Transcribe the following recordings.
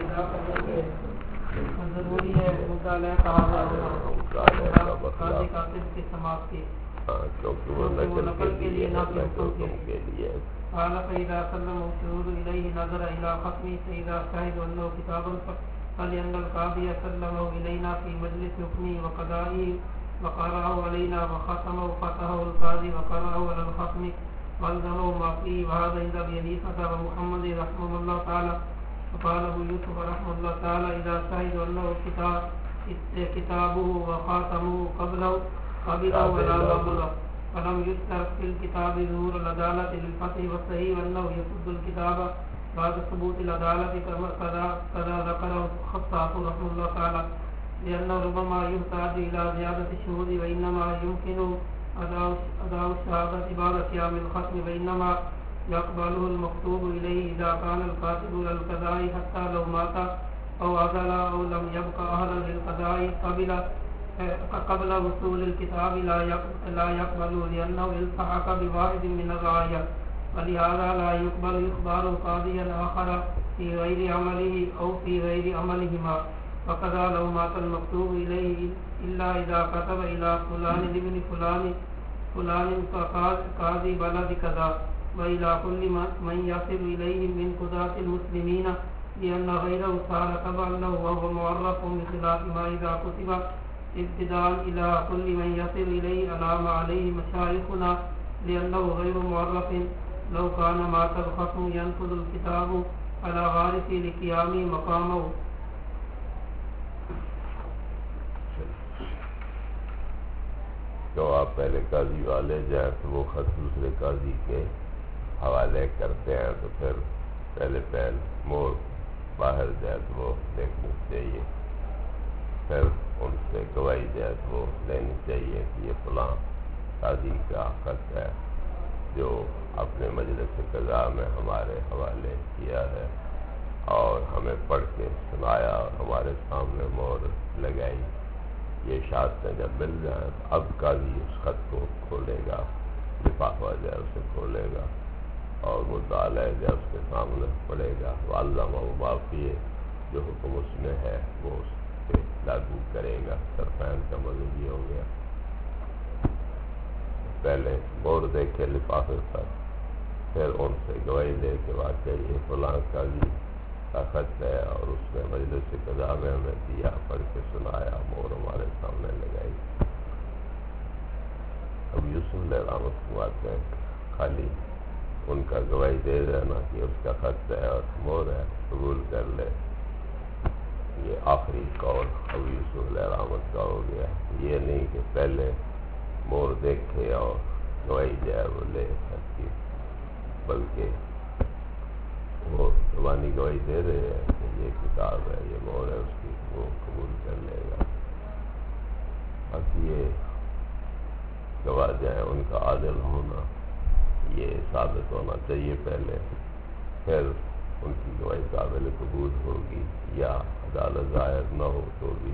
ادا کرنے کے ضروری ہے مطالعہ کہا کاتب کی سماعت کی کیونکہ وہ نقل کے لیے نہ کہ حکم کے لیے. قال فإذا سلم الشهود إليه نظر إلى ختمه فإذا شهد أنه كتاب فلأن القاضي سلمه إلينا في مجلس حكمه وقضائه وقرأه علينا وختمه فتحه القاضي وقرأه على الختم والزمه ما فيه وهذا عند أبي حنيفة ومحمد رحمه الله تعالى. وقال أبو يوسف رحمه الله تعالى إذا شهد أنه كتابه وخاتمه قبله ولا قبله فلم يذكر في الكتاب ظهور العدالة للفتح والصحيح وأنه يسد الكتاب بعد ثبوت العدالة كذا ذكره الخطاب رحمه الله تعالى لأنه ربما يحتاج إلى زيادة الشهود وإنما يمكن أداء الشهادة بعد قيام الختم وإنما يقبله المكتوب إليه إذا كان الكاتب للقضاء حتى لو مات أو عزل أو لم يبق أهلا للقضاء قبل وصول الكتاب لا يقبل لأنه التحق بواحد من الرعايا ولهذا لا يقبل إخبار قاضيا آخر في غير عمله أو في غير عملهما. وكذا لو مات المكتوب إليه إلا إذا كتب إلى فلان ابن فلان قاضي بلد كذا وإلى كل من يصل إليه من قضاة المسلمين لأن غيره صار تبعا له وهو معرف بخلاف ما إذا كتب ابتداء إلى كل من يصل إليه على ما عليه مشايخنا لأنه غير معرف. لو كان مات الختم ينفذ الكتاب على وارثه لقيام مقامه. تو آپ پہلے قاضی والے جائیں تو وہ خط دوسرے قاضی کے حوالے کرتے ہیں تو پھر پہلے مور باہر جائے تو وہ دیکھنی چاہیے، پھر ان سے گواہی جائے تو وہ لینی چاہیے کہ یہ فلاں قاضی کا خط ہے جو اپنے مجلس قضا میں ہمارے حوالے کیا ہے اور ہمیں پڑھ کے سنایا اور ہمارے سامنے مور لگائی. یہ شہادتیں جب مل جائیں تو اب قاضی اس خط کو کھولے گا، لفافہ جائے اسے کھولے گا اور مدعا علیہ جائے اس کے سامنے پڑے گا. وعلمہ معافی جو حکم اس میں ہے وہ اس پہ لاگو کرے گا. طرفین کا مطلب یہ ہو گیا پہلے مور دیکھے لفافے پر، پھر ان سے گواہی لے کے واقعی یہ فلاں قاضی کا خط ہے اور اس نے مجلس قضا میں ہمیں دیا، پڑھ کے سنایا، مور ہمارے سامنے لگائی. اب یوسف علیہ رحمت فرماتے ہیں خالی ان کا گواہی دے دینا کہ اس کا خط ہے اور مور ہے، قبول کر لے. یہ آخری قول ابو یوسف علیہ رحمت کا ہو گیا. یہ نہیں کہ پہلے مور دیکھے اور گواہی جائے وہ لے سکتی، بلکہ وہ زبانی گواہی دے رہے ہیں کہ یہ کتاب ہے، یہ مور ہے اس کی، وہ قبول کر لے گا. باقی یہ گواہ جائیں ان کا عادل ہونا یہ ثابت ہونا چاہیے پہلے، پھر ان کی گواہی قابل قبول ہوگی یا عدالت ظاہر نہ ہو تو بھی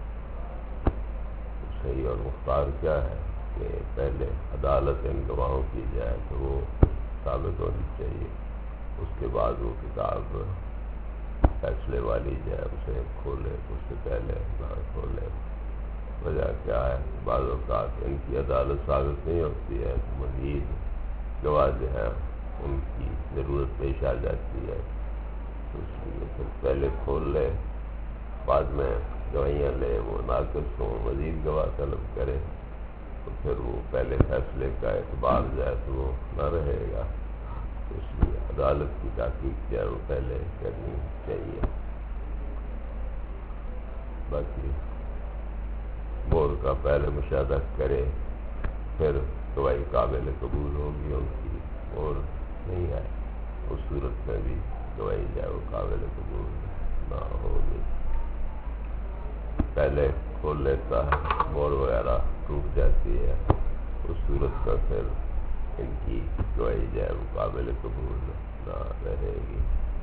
صحیح اور مختار کیا ہے کہ پہلے عدالت ان گواہوں کی جائے تو وہ ثابت ہونی چاہیے، اس کے بعد وہ کتاب فیصلے والی جائے اسے کھولے، اس سے پہلے نہ کھولے. وجہ کیا ہے؟ بعض اوقات ان کی عدالت ثابت نہیں ہوتی ہے تو مزید گواہ جو ہیں ان کی ضرورت پیش آ جاتی ہے، تو اس لیے پھر پہلے کھول لے، بعد میں گواہیاں لے، وہ ناقص ہوں، مزید گواہ طلب کرے تو پھر وہ پہلے فیصلے کا اعتبار جائے تو وہ نہ رہے گا. اس لیے عدالت کی تحقیق جو ہے وہ پہلے کرنی چاہیے. باقی مور کا پہلے مشاہدہ کرے پھر گواہی قابل قبول ہوگی. ان کی مور نہیں ہے اس صورت میں بھی گواہی جائے وہ قابل قبول نہ ہوگی. پہلے کھول لیتا ہے مور وغیرہ ٹوٹ جاتی ہے، اس صورت میں پھر ان کی گواہی جائے وہ قابل قبول نہ رہے گی.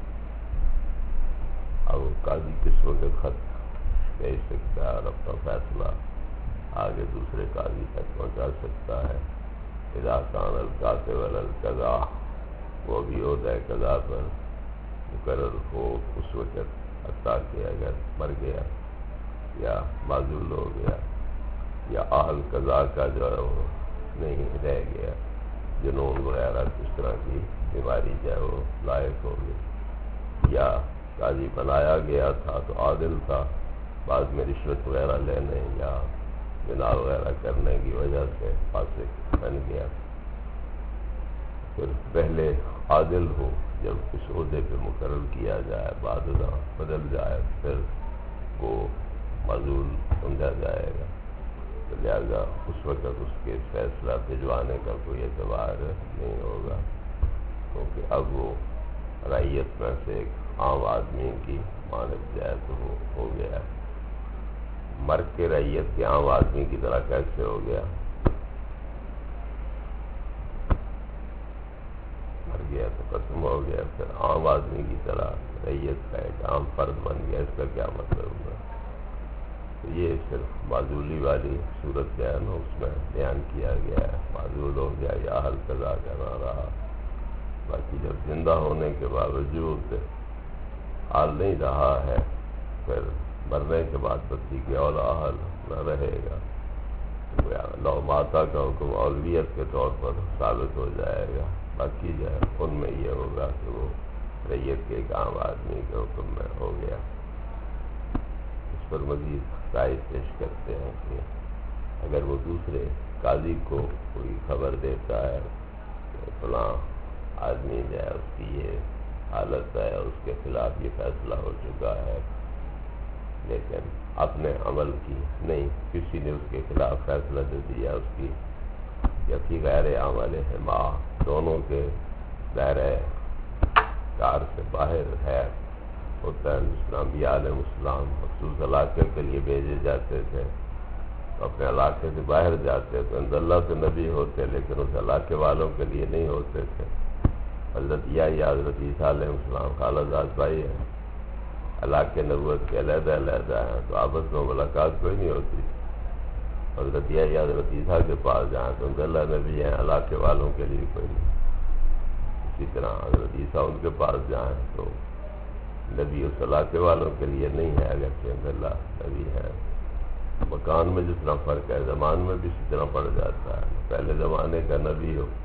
اب قاضی کس وقت خط بھیج سکتا ہے اور اپنا فیصلہ آگے دوسرے قاضی تک پہنچا سکتا ہے. اذا کان الکاتب علی القضاء، وہ بھی عہدہ قضا پر مقرر ہو اس وقت حتیٰ کہ اگر مر گیا یا معزول ہو گیا یا اہل قضا کا جو ہے وہ نہیں رہ گیا، جنون وغیرہ کس طرح کی بیماری جو ہے وہ لائق ہو گئی، یا قاضی بنایا گیا تھا تو عادل تھا، بعد میں رشوت وغیرہ لینے یا بنا وغیرہ کرنے کی وجہ سے فاسق بن گیا، پھر پہلے عادل ہو، جب اس عہدے پہ مقرر کیا جائے بعد ازاں بدل جائے پھر وہ معزول سمجھا جائے گا، تو لہٰذا اس وقت اس کے فیصلہ بھجوانے کا کوئی اعتبار نہیں ہوگا، کیونکہ اب وہ رعیت میں سے ایک عام آدمی کی مانت جائے تو وہ ہو گیا، مر کے رعیت کے عام آدمی کی طرح کیسے ہو گیا؟ مر گیا تو ختم ہو گیا، پھر عام آدمی کی طرح رعیت کا ایک عام فرد بن گیا، اس کا کیا مطلب ہوا؟ تو یہ صرف معزولی والی صورت جو ہے نا اس میں بیان کیا گیا ہے، معزول ہو گیا یا اہل قضا کا نہ رہا، باقی جب زندہ ہونے کے باوجود حال نہیں رہا ہے پھر مرنے کے بعد بچی کے اولا اہل نہ رہے گا، لو ماتا کا حکم اولویت کے طور پر ثابت ہو جائے گا، باقی جو ہے ان میں یہ ہوگا کہ وہ رعیت کے ایک عام آدمی کے حکم میں ہو گیا۔ اس پر مزید شاہد پیش کرتے ہیں کہ اگر وہ دوسرے قاضی کو کوئی خبر دیتا ہے کہ فلاں آدمی جو ہے اس کی یہ حالت ہے اور اس کے خلاف یہ فیصلہ ہو چکا ہے، لیکن اپنے عمل کی نہیں، کسی نے اس کے خلاف فیصلہ جو دیا اس کی یا کی غیر عمل حما دونوں کے دائرہ کار سے باہر ہے، ہوتا ہے جس طرح انبیاء علیہ السلام مخصوص علاقے کے لیے بھیجے جاتے تھے تو اپنے علاقے سے باہر جاتے تو عند اللہ سے نبی ہوتے لیکن اس علاقے والوں کے لیے نہیں ہوتے تھے۔ حضرت یا حضرت عیسیٰ علیہ السلام خالہ زاد بھائی ہیں، علاقے نبوت کے علیحدہ علیحدہ ہیں تو آپس میں ملاقات کوئی نہیں ہوتی، حضرت یا حضرت عیسیٰ کے پاس جائیں تو عند اللہ نبی ہیں، علاقے والوں کے لیے کوئی نہیں، اسی طرح حضرت عیسیٰ ان کے پاس جائیں تو نبی اس علاقے والوں کے لیے نہیں ہے، اگرچہ عند اللہ نبی ہے۔ مکان میں جس طرح فرق ہے زمان میں بھی اسی طرح پڑ جاتا ہے، پہلے زمانے کا نبی ہو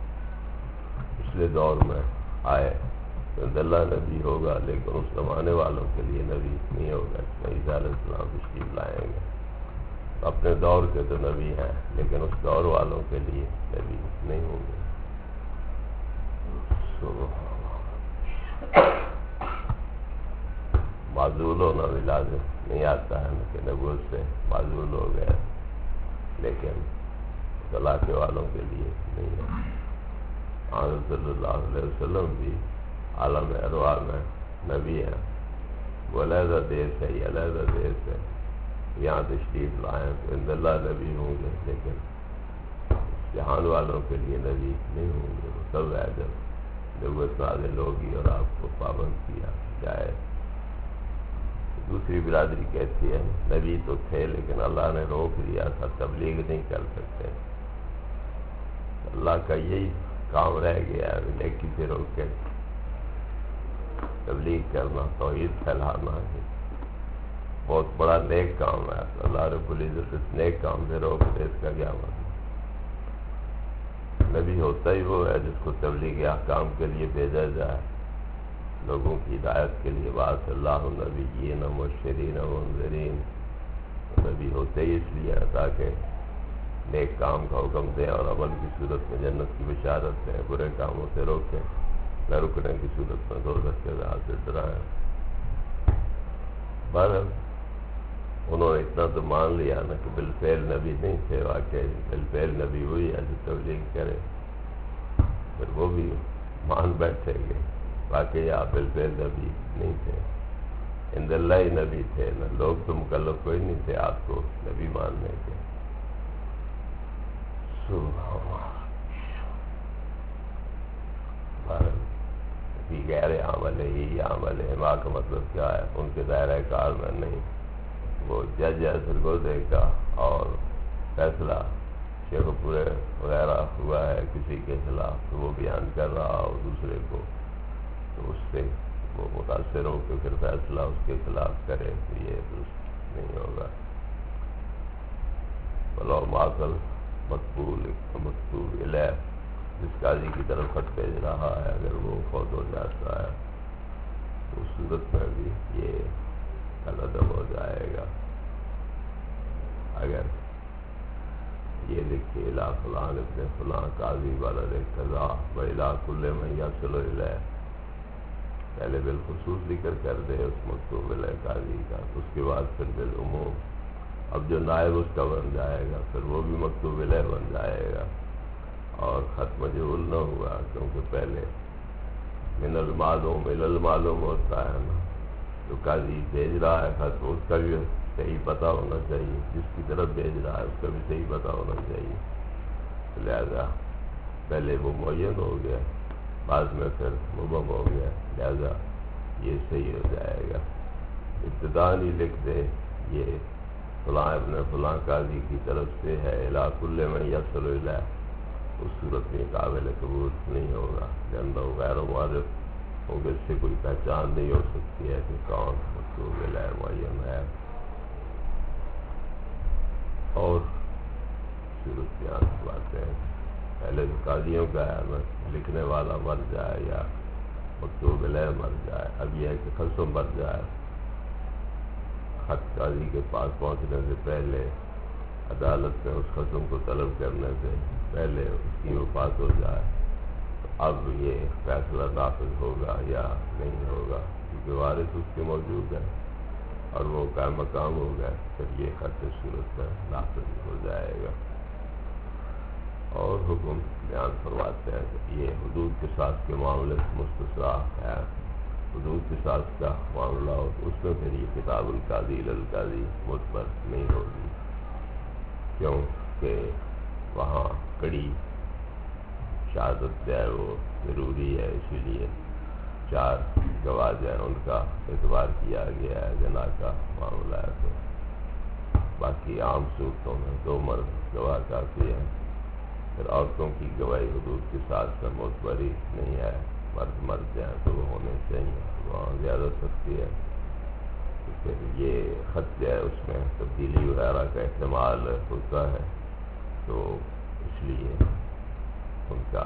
پچھلے دور میں آئے تو عند اللہ نبی ہوگا لیکن اس زمانے والوں کے لیے نبی نہیں ہوگا، عیسیٰ علیہ السلام تشریف لائیں گے اپنے دور کے تو نبی ہیں لیکن اس دور والوں کے لیے نبی نہیں ہوں گے۔ معزول ہونا بھی لازم نہیں آتا ہے کہ نبوت سے معزول ہو گئے لیکن علاقے والوں کے لیے نہیں ہے۔ حضرت صلی اللہ علیہ وسلم بھی عالم ارواح میں نبی ہیں، وہ علیحدہ دیش ہے، یہ علیحدہ دیش ہے، یہاں تشریف لائیں تو عند اللہ نبی ہوں گے لیکن جہان والوں کے لیے نبی نہیں ہوں گے، وہ سب ہے جب نبوت نازل ہوگی اور آپ کو پابند کیا جائے۔ دوسری برادری کہتی ہے نبی تو تھے لیکن اللہ نے روک دیا تھا، تبلیغ نہیں کر سکتے، اللہ کا یہی کام رہ گیا ہے نیکی سے روک کے تبلیغ کرنا، توحید پھیلانا ہے، بہت بڑا نیک کام ہے، اللہ رب العزت اس نیک کام سے روک دے، اس کا کیا مطلب؟ نبی ہوتا ہی وہ ہے جس کو تبلیغ احکام کے لیے بھیجا جائے، لوگوں کی ہدایت کے لیے، بعث اللہ النبیین مبشرین ومنذرین، نبی ہوتے ہی اس لیے تاکہ نیک کام کا حکم دیں اور عمل کی صورت میں جنت کی بشارت دیں، برے کاموں سے روکیں، نہ رکنے کی صورت میں دوزخ کے عذاب سے ڈرائیں۔ بہرحال انہوں نے اتنا تو مان لیا نا کہ بالفعل نبی نہیں تھے، واقعی بالفعل نبی ہوئی ہے جو تبلیغ کرے، پھر وہ بھی مان بیٹھے گے واقعی آپ بالفعل نبی نہیں تھے، عند اللہ ہی نبی تھے، نہ لوگ تو مکلف کوئی نہیں تھے آپ کو نبی ماننے کے۔ کہ غیر عمل ہی عمل حما کا مطلب کیا ہے؟ ان کے دائرہ کار میں نہیں، وہ جج ہے سرگودے کا اور فیصلہ شیخ پورے وغیرہ ہوا ہے کسی کے خلاف تو وہ بیان کر رہا ہو دوسرے کو تو اس سے وہ متاثر ہو کہ پھر فیصلہ اس کے خلاف کرے تو یہ درست نہیں ہوگا. بلو معقل مکتوب الیہ جس قاضی کی طرف خط بھیج رہا ہے اگر وہ فوت ہو جاتا ہے تو اس صورت میں بھی یہ کالعدم ہو جائے گا. اگر یہ لکھے الی فلان ابن فلان قاضی ولد قضا و الی کل من یصل الیہ، پہلے بالخصوص ذکر کر دے اس مکتوب الیہ قاضی کا، اس کے بعد پھر بالعموم. اب جو نائب اس کا بن جائے گا پھر وہ بھی مکتوب الیہ بن جائے گا اور خط مجہول نہ ہوا، کیونکہ پہلے من المعلوم الی المعلوم ہوتا ہے نا. جو قاضی بھیج رہا ہے خط اس کا بھی صحیح پتہ ہونا چاہیے، جس کی طرف بھیج رہا ہے اس کا بھی صحیح پتہ ہونا چاہیے. لہذا پہلے وہ معین ہو گیا، بعد میں پھر مبہم ہو گیا، لہذا یہ صحیح ہو جائے گا. ابتداءً ہی لکھ دے یہ فلاں ابن فلاں قاضی کی طرف سے ہے الی کل من یصل الیہ، اس صورت میں قابل قبول نہیں ہوگا. لأنہ غیر معرف ہوگا، اس سے کوئی پہچان نہیں ہو سکتی ہے کہ کون مکتوب الیہ معین ہے. اور صورت بیان کی باتیں پہلے تو قاضیوں کا ہے لکھنے والا مر جائے یا مکتوب الیہ مر جائے. اب یہ ہے کہ خصم مر جائے، خط قاضی کے پاس پہنچنے سے پہلے عدالت میں اس خصم کو طلب کرنے سے پہلے اس کی وفات ہو جائے تو اب یہ فیصلہ نافذ ہوگا یا نہیں ہوگا، کیونکہ وارث اس کے موجود ہے اور وہ قائم مقام ہو گئے، پھر یہ خط اس صورت میں نافذ ہو جائے گا. اور حکم بیان فرماتے ہیں کہ یہ حدود قصاص کے معاملے سے مستثنیٰ ہے. حدود قصاص کا معاملہ ہو تو اس میں پھر یہ کتاب القاضی للقاضی معتبر نہیں ہوگی، کیونکہ وہاں کڑی شہادت جو ہے وہ ضروری ہے. اسی لیے 4 گواہ جو ہیں ان کا اعتبار کیا گیا ہے. جنا کا معاملہ ہے تو باقی عام صورتوں میں 2 مرد گواہ کافی ہیں. پھر عورتوں کی گواہی حدود کے ساتھ میں معتبر ہی نہیں ہے. مرد جائیں تو وہ ہونے چاہیے، وہاں زیادہ سختی ہے. تو پھر یہ خط جو ہے اس میں تبدیلی وغیرہ کا احتمال ہوتا ہے، تو اس لیے ان کا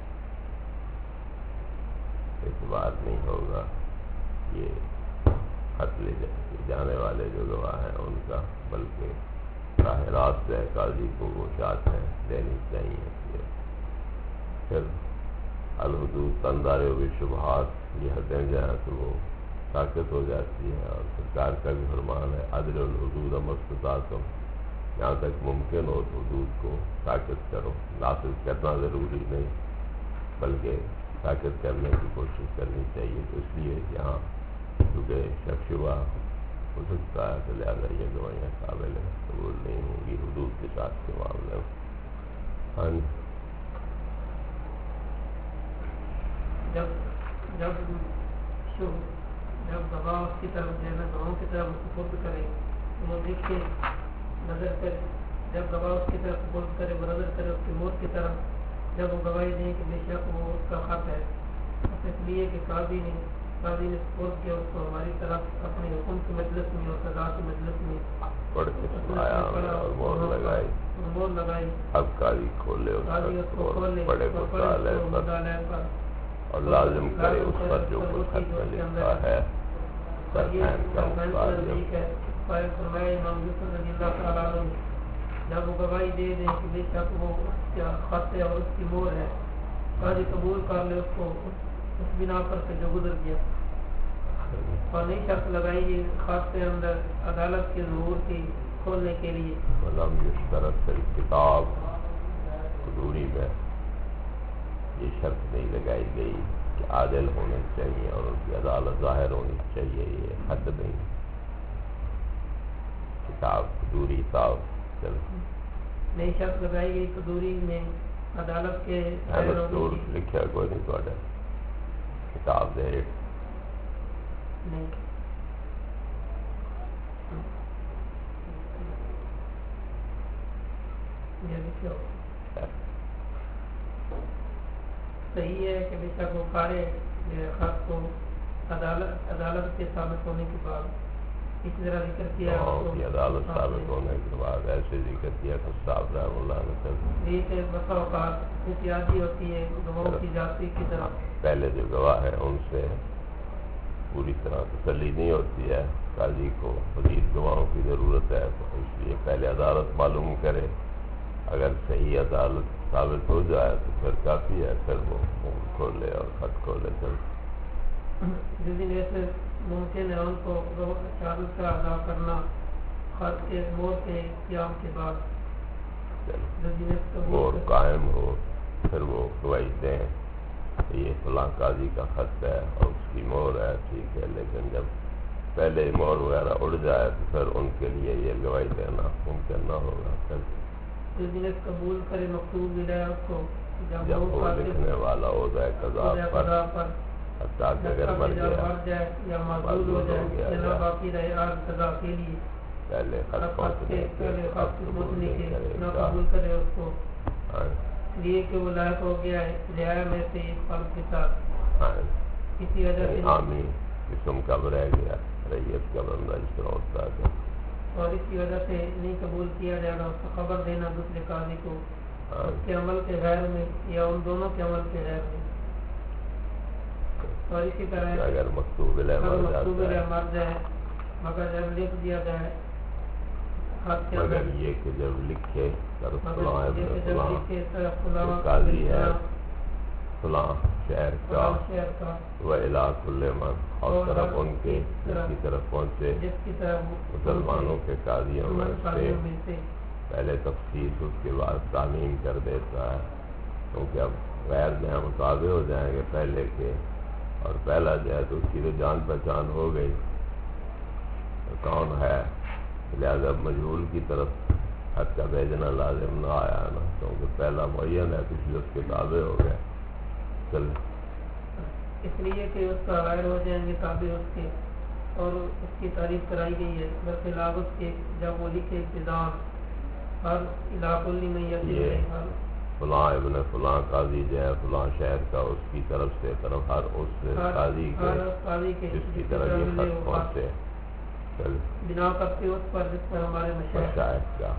اعتبار نہیں ہوگا. یہ خط لے جانے والے جو گواہ ہیں ان کا، بلکہ راہ راست سے قاضی کو وہ چاہتے ہیں دینی چاہیے. پھر الحدود تنظار و شبہات، یہ حدیں جو ہیں تو وہ طاقت ہو جاتی ہیں. اور سرکار کا بھی فرمان ہے عدل الحدود مستطاعتم، جہاں تک ممکن ہو تو حدود کو طاقت کرو. نافذ کرنا ضروری نہیں بلکہ طاقت کرنے کی کوشش کرنی چاہیے. تو اس لیے یہاں کیونکہ شک شبہ ہو سکتا ہے تو لہٰذا یہ گواہیاں قابل قبول نہیں ہوں گی حدود کے ساتھ کے معاملے میں. ہاں جی. جب گواہ اس کی طرف جیسے گواہوں کی طرف سپرد کرے وہ دیکھ کے نظر کرے، جب گواہ اس کی طرف سپرد کرے وہ نظر کرے اس کی موت کی طرف، جب وہ گواہی دیں کہ بے شک وہ اس کا خط ہے، اس لیے کہ قاضی نے سپرد کیا اس کو ہماری طرف اپنے حکم کی مجلس میں اور سزا کی مجلس میں پڑھ کے سنایا اور مہر لگائی. اب قاضی کھولے اس کو پڑھے مطالعے پر اور لازم کرے اس پر جو کچھ خط میں لکھا ہے. جب وہ گواہی دے دیں کہ بے شک وہ اس کا خط ہے اور اس کی مہر ہے، قاضی قبول کر لے اس کو اس بنا پر سے جو گزر گیا، اور نئی شرط لگائی خط کے اندر عدالت کے ظہور کی کھولنے کے لیے. شرط کتاب حضوری میں یہ شرط نہیں لگائی گئی کہ عادل ہونے چاہیے اور ان کی عدالت ظاہر ہونی چاہیے. یہ حد نہیں. کتاب حضوری نئی شرط لگائی گئی حضوری میں عدالت کے لکھا کوئی نہیں تو کتاب دے نہیں. صحیح ہے کہ بے شک وہ قارئ خط کو عدالت کے ثابت ہونے کے بعد اسی طرح ذکر کیا کی عدالت ثابت ہونے کے بعد ایسے ذکر کیا کہ صاحب رحم اللہ نے کر یہ کہ بسا اوقات احتیاطی ہوتی ہے گواہوں کی جاتی کی طرح پہلے جو گواہ ہے ان سے پوری طرح تسلی نہیں ہوتی ہے، قاضی کو مزید گواہوں کی ضرورت ہے، تو اس لیے پہلے عدالت معلوم کرے، اگر صحیح عدالت ثابت ہو جائے تو پھر کافی ہے، پھر وہ منہ کھولے اور خط کھولے چل جس دن ایسے ممکن ہے ان کو شہادت کا ادا کرنا خط کے مور کے قیام کے بعد مور قائم ہو، پھر وہ گواہی دیں یہ فلاں قاضی کا خط ہے اور اس کی مور ہے، ٹھیک ہے، لیکن جب پہلے مور وغیرہ اڑ جائے تو پھر ان کے لیے یہ گواہی دینا ممکن نہ ہوگا۔ پھر جس دن قبول کرے مکتوب ملا اس کو جب وہ لکھنے والا ہو جائے قضا پر، حتیٰ کہ اگر مر جائے یا معذور ہو جائے یا باقی رہے آج قضا کے لیے پہلے خط پہنچنے پہلے خط پہنچنے کے نہ قبول کرے اس کو، اس لیے کہ وہ لائق ہو گیا ہے رعایا میں سے ایک فرد کے ساتھ، اسی وجہ سے عامی قسم کا رہ گیا، ریت کا بندہ اس طرح ہوتا ہے، اور اسی وجہ سے نہیں قبول کیا جائے گا اس کو خبر دینا دوسرے قاضی کو اس کے عمل کے غیر میں یا ان دونوں کے عمل کے غیر میں۔ اور اسی طرح اگر مکتوب مر جائے مگر جب لکھ دیا جائے مگر یہ کہ جب لکھے قاضی ہے فلاں شہر کا وہ علاق من اور طرف ان کے جس کی طرف پہنچے مسلمانوں کے قاضیوں میں سے پہلے تفصیل اس کے بعد تعمیم کر دیتا ہے، کیونکہ اب غیر جہاں مطابق ہو جائیں گے پہلے کے، اور پہلا جو ہے تو اس کی تو جان پہچان ہو گئی کون ہے، لہذا مجہول کی طرف خط کا بھیجنا لازم نہ آیا نا، کیونکہ پہلا معین ہے پچھلے اس کے تابع ہو گئے، چل اس لیے کہ اس کا غیر ہو جائیں گے تابع اس کے، اور اس کی تعریف کرائی گئی ہے برخلاف اس کے جب وہ لکھے ابتدان ہر علاقہ میں فلاں ابن فلاں قاضی جو ہے فلاں شہر کا، اس کی طرف سے طرف ہر اس قاضی کے جس کی طرف یہ خط پہنچے، بنا کرتے اس پر جس پر ہمارے مشاہد کا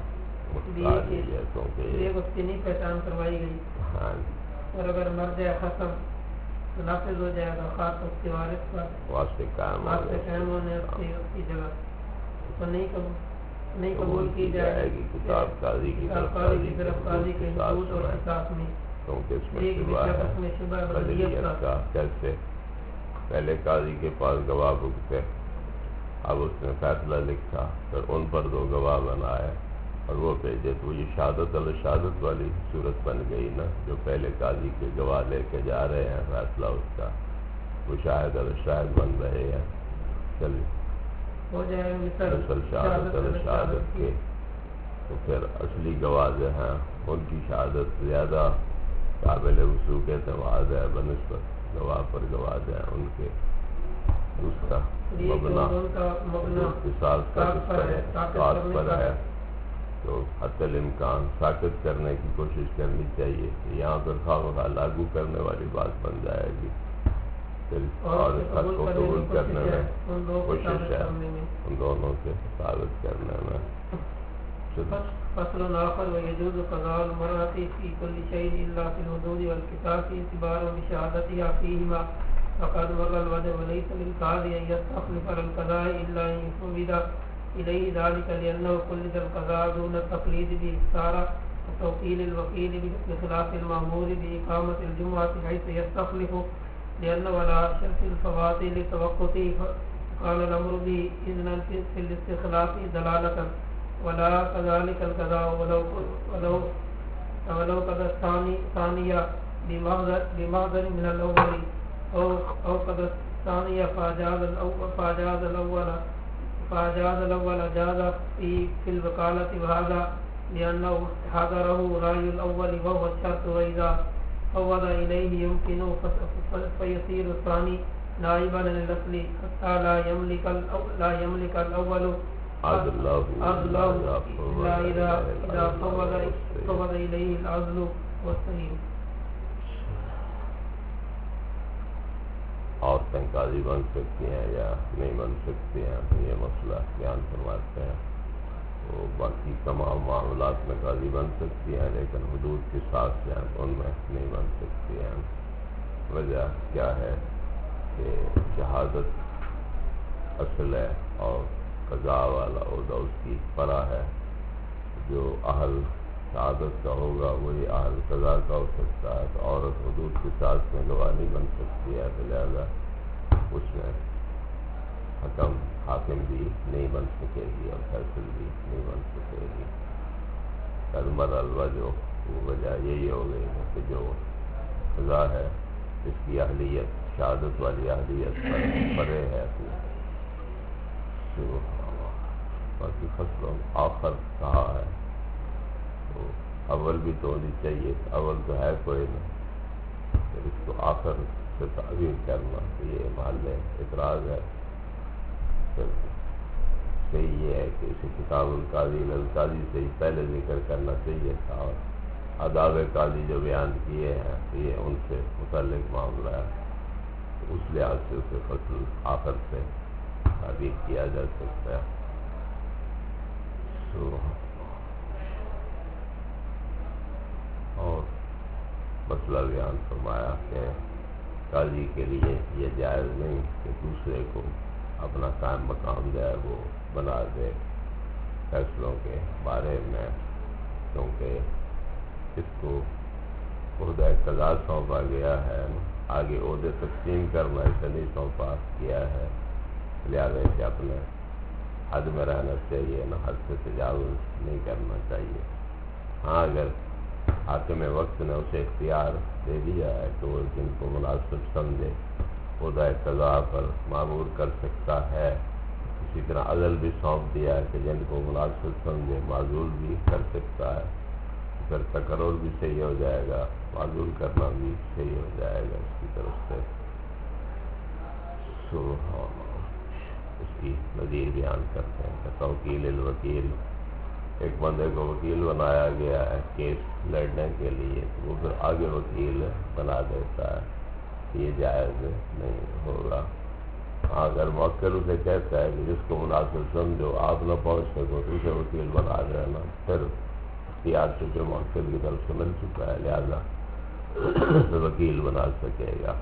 لیے اس کی نہیں پہچان کروائی گئی، اور اگر مر جائے ختم تو نافذ ہو جائے گا خاص اس کے وارث پر واسطے قائم ہونے اس کی جگہ تو نہیں قبول کی جائے گی کتاب قاضی کی طرف قاضی کے حدود اور احساس میں، کیونکہ اس میں شبہ ہے بدلیت کا، کیسے پہلے قاضی کے پاس گواہ بھگتے، اب اس نے فیصلہ لکھا، پھر ان پر دو گواہ بنائے اور وہ بھیجے، تو یہ شہادت الشہادت والی صورت بن گئی نا، جو پہلے قاضی کے گواہ لے کے جا رہے ہیں فیصلہ اس کا، وہ شاہد الشاہد بن رہے ہیں، چلیے ہو جائے مثل شہادت الشہادت کے، تو پھر اصلی گواہ جو ہیں ان کی شہادت زیادہ قابل وثوق اعتماد ہے بنسبت گواہ پر گواہ جو ہیں ان کے، دوسرا مبنا اتصال پر ہے، تو حتی الامکان ساکت کرنے کی کوشش کرنی چاہیے، یہاں پر خواہ لاگو کرنے والی بات بن جائے گی، اور اس خط کو قبول کرنے میں کوشش ہے ان دونوں کے ثابت کرنے میں۔ فصل آخر ويجوز قضاء المرأة في كل شيء إلا في الحدود والقصاص اعتبارا بشهادتها فيهما، فقد مر الوجه وليس للقاضي أن يستخلف على القضاء إلا أن يفوض إليه ذلك، لأنه قلد القضاء دون التقليد بإكثار وتوكيل الوكيل بخلاف المأمور بإقامة الجمعة حيث يستخلف، لأن ولا شرط الفوات لتوقته قال الأمر به إذنا في الاستخلاف دلالة، ولا كذلك القضاء ولو قضى الثانية بمحضر من الأول أو قضى الثانية فأجاز الأول جاز في الوكالة، وهذا لأنه حضره رأي الأول وهو الشرط، وإذا فوض إليه يمكن فيصير الثاني نائبا للأصل حتى لا يملك الأول عدله إلا إذا فوض إليه العدل والسليم۔ عورتیں قاضی بن سکتی ہیں یا نہیں بن سکتی ہیں، تو یہ مسئلہ بیان فرماتے ہیں۔ وہ باقی تمام معاملات میں قاضی بن سکتی ہیں، لیکن حدود کے ساتھ جو ہیں ان میں نہیں بن سکتی ہیں۔ وجہ کیا ہے کہ شہادت اصل ہے اور قضاء والا عہدہ اس کی فرع ہے۔ جو اہل شہادت کا ہوگا وہی اہل قضاء کا ہو سکتا ہے، تو عورت حدود کے ساتھ میں گواہ نہیں بن سکتی ہے، تو لہذا اس میں حاکم بھی نہیں بن سکے گی اور فیصل بھی نہیں بن سکے گی۔ کلمر الوجہ وہ وجہ یہی ہو گئی ہے کہ جو قضاء ہے اس کی اہلیت شہادت والی اہلیت پر پڑے ہے۔ تو باقی فصل آخر کہا ہے تو اول بھی تو ہونی چاہیے، اول تو ہے کوئی نہیں، پھر اس کو آخر سے تعبیر کرنا تو یہ محل اعتراض ہے۔ پھر صحیح یہ ہے کہ اسے کتاب القاضی للقاضی سے ہی پہلے ذکر کرنا چاہیے تھا، اور آداب قاضی جو بیان کیے ہیں تو یہ ان سے متعلق معاملہ ہے، تو اس لحاظ سے اسے فصل آخر سے تعبیر کیا جا سکتا ہے۔ اور مسئلہ بیان فرمایا کہ قاضی کے لیے یہ جائز نہیں کہ دوسرے کو اپنا قائم مقام جو ہے وہ بنا دے فیصلوں کے بارے میں، کیونکہ اس کو عہدہ قضاء سونپا گیا ہے، آگے عہدے تقسیم کرنا اسے نہیں سونپا گیا ہے، لہٰذا اسے اپنے حد میں رہنا چاہیے، نہ حد سے تجاوز نہیں کرنا چاہیے۔ ہاں اگر حاکم وقت نے اسے اختیار دے دیا ہے کہ وہ جن کو مناسب سمجھے عہدہ قضاء پر معمور کر سکتا ہے، اسی طرح عدل بھی سونپ دیا ہے کہ جن کو مناسب سمجھے معزول بھی کر سکتا ہے، پھر تقرر بھی صحیح ہو جائے گا، معزول کرنا بھی صحیح ہو جائے گا اس کی طرف سے۔ اس کی نظیر بیان کرتے ہیں کہ توکیل الوکیل، ایک بندے کو وکیل بنایا گیا ہے کیس لڑنے کے لیے، وہ پھر آگے وکیل بنا دیتا ہے، یہ جائز نہیں ہوگا۔ اگر موکل اسے کہتا ہے کہ جس کو مناسب سمجھو آپ نہ پہنچ سکو تو اسے وکیل بنا دینا، پھر اختیار چونکہ موکل کی طرف سے مل چکا ہے لہذا وکیل بنا سکے گا۔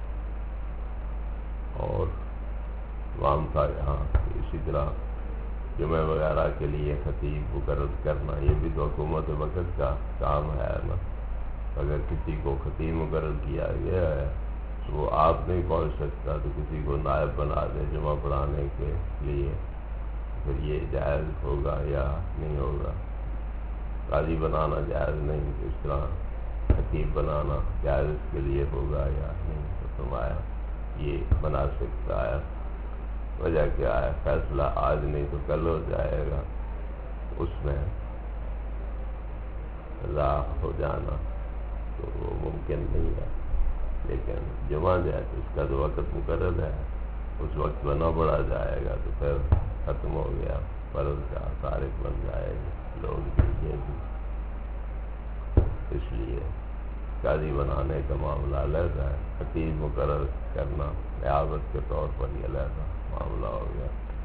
اور وام تھا یہاں اسی طرح جمعہ وغیرہ کے لیے خطیب مقرر کرنا، یہ بھی تو حکومت وقت کا کام ہے نا۔ اگر کسی کو خطیب مقرر کیا گیا ہے تو وہ آپ نہیں پہنچ سکتا تو کسی کو نائب بنا دے جمعہ پڑھانے کے لیے، پھر یہ جائز ہوگا یا نہیں ہوگا؟ قاضی بنانا جائز نہیں، اس طرح خطیب بنانا جائز اس کے لیے ہوگا یا نہیں؟ تو فرمایا یہ بنا سکتا ہے۔ وجہ کیا ہے؟ فیصلہ آج نہیں تو کل ہو جائے گا، اس میں قضا ہو جانا تو وہ ممکن نہیں ہے، لیکن جمعہ جائے تو اس کا جو وقت مقرر ہے اس وقت میں نہ پڑھا جائے گا تو پھر ختم ہو گیا، فرض کا تارک بن جائے گا لوگ بھی، یہ بھی۔ اس لیے قاضی بنانے کا معاملہ علیحدہ ہے، خطیب مقرر کرنا نیابت کے طور پر یہ علیحدہ معاملہ ہو گیا۔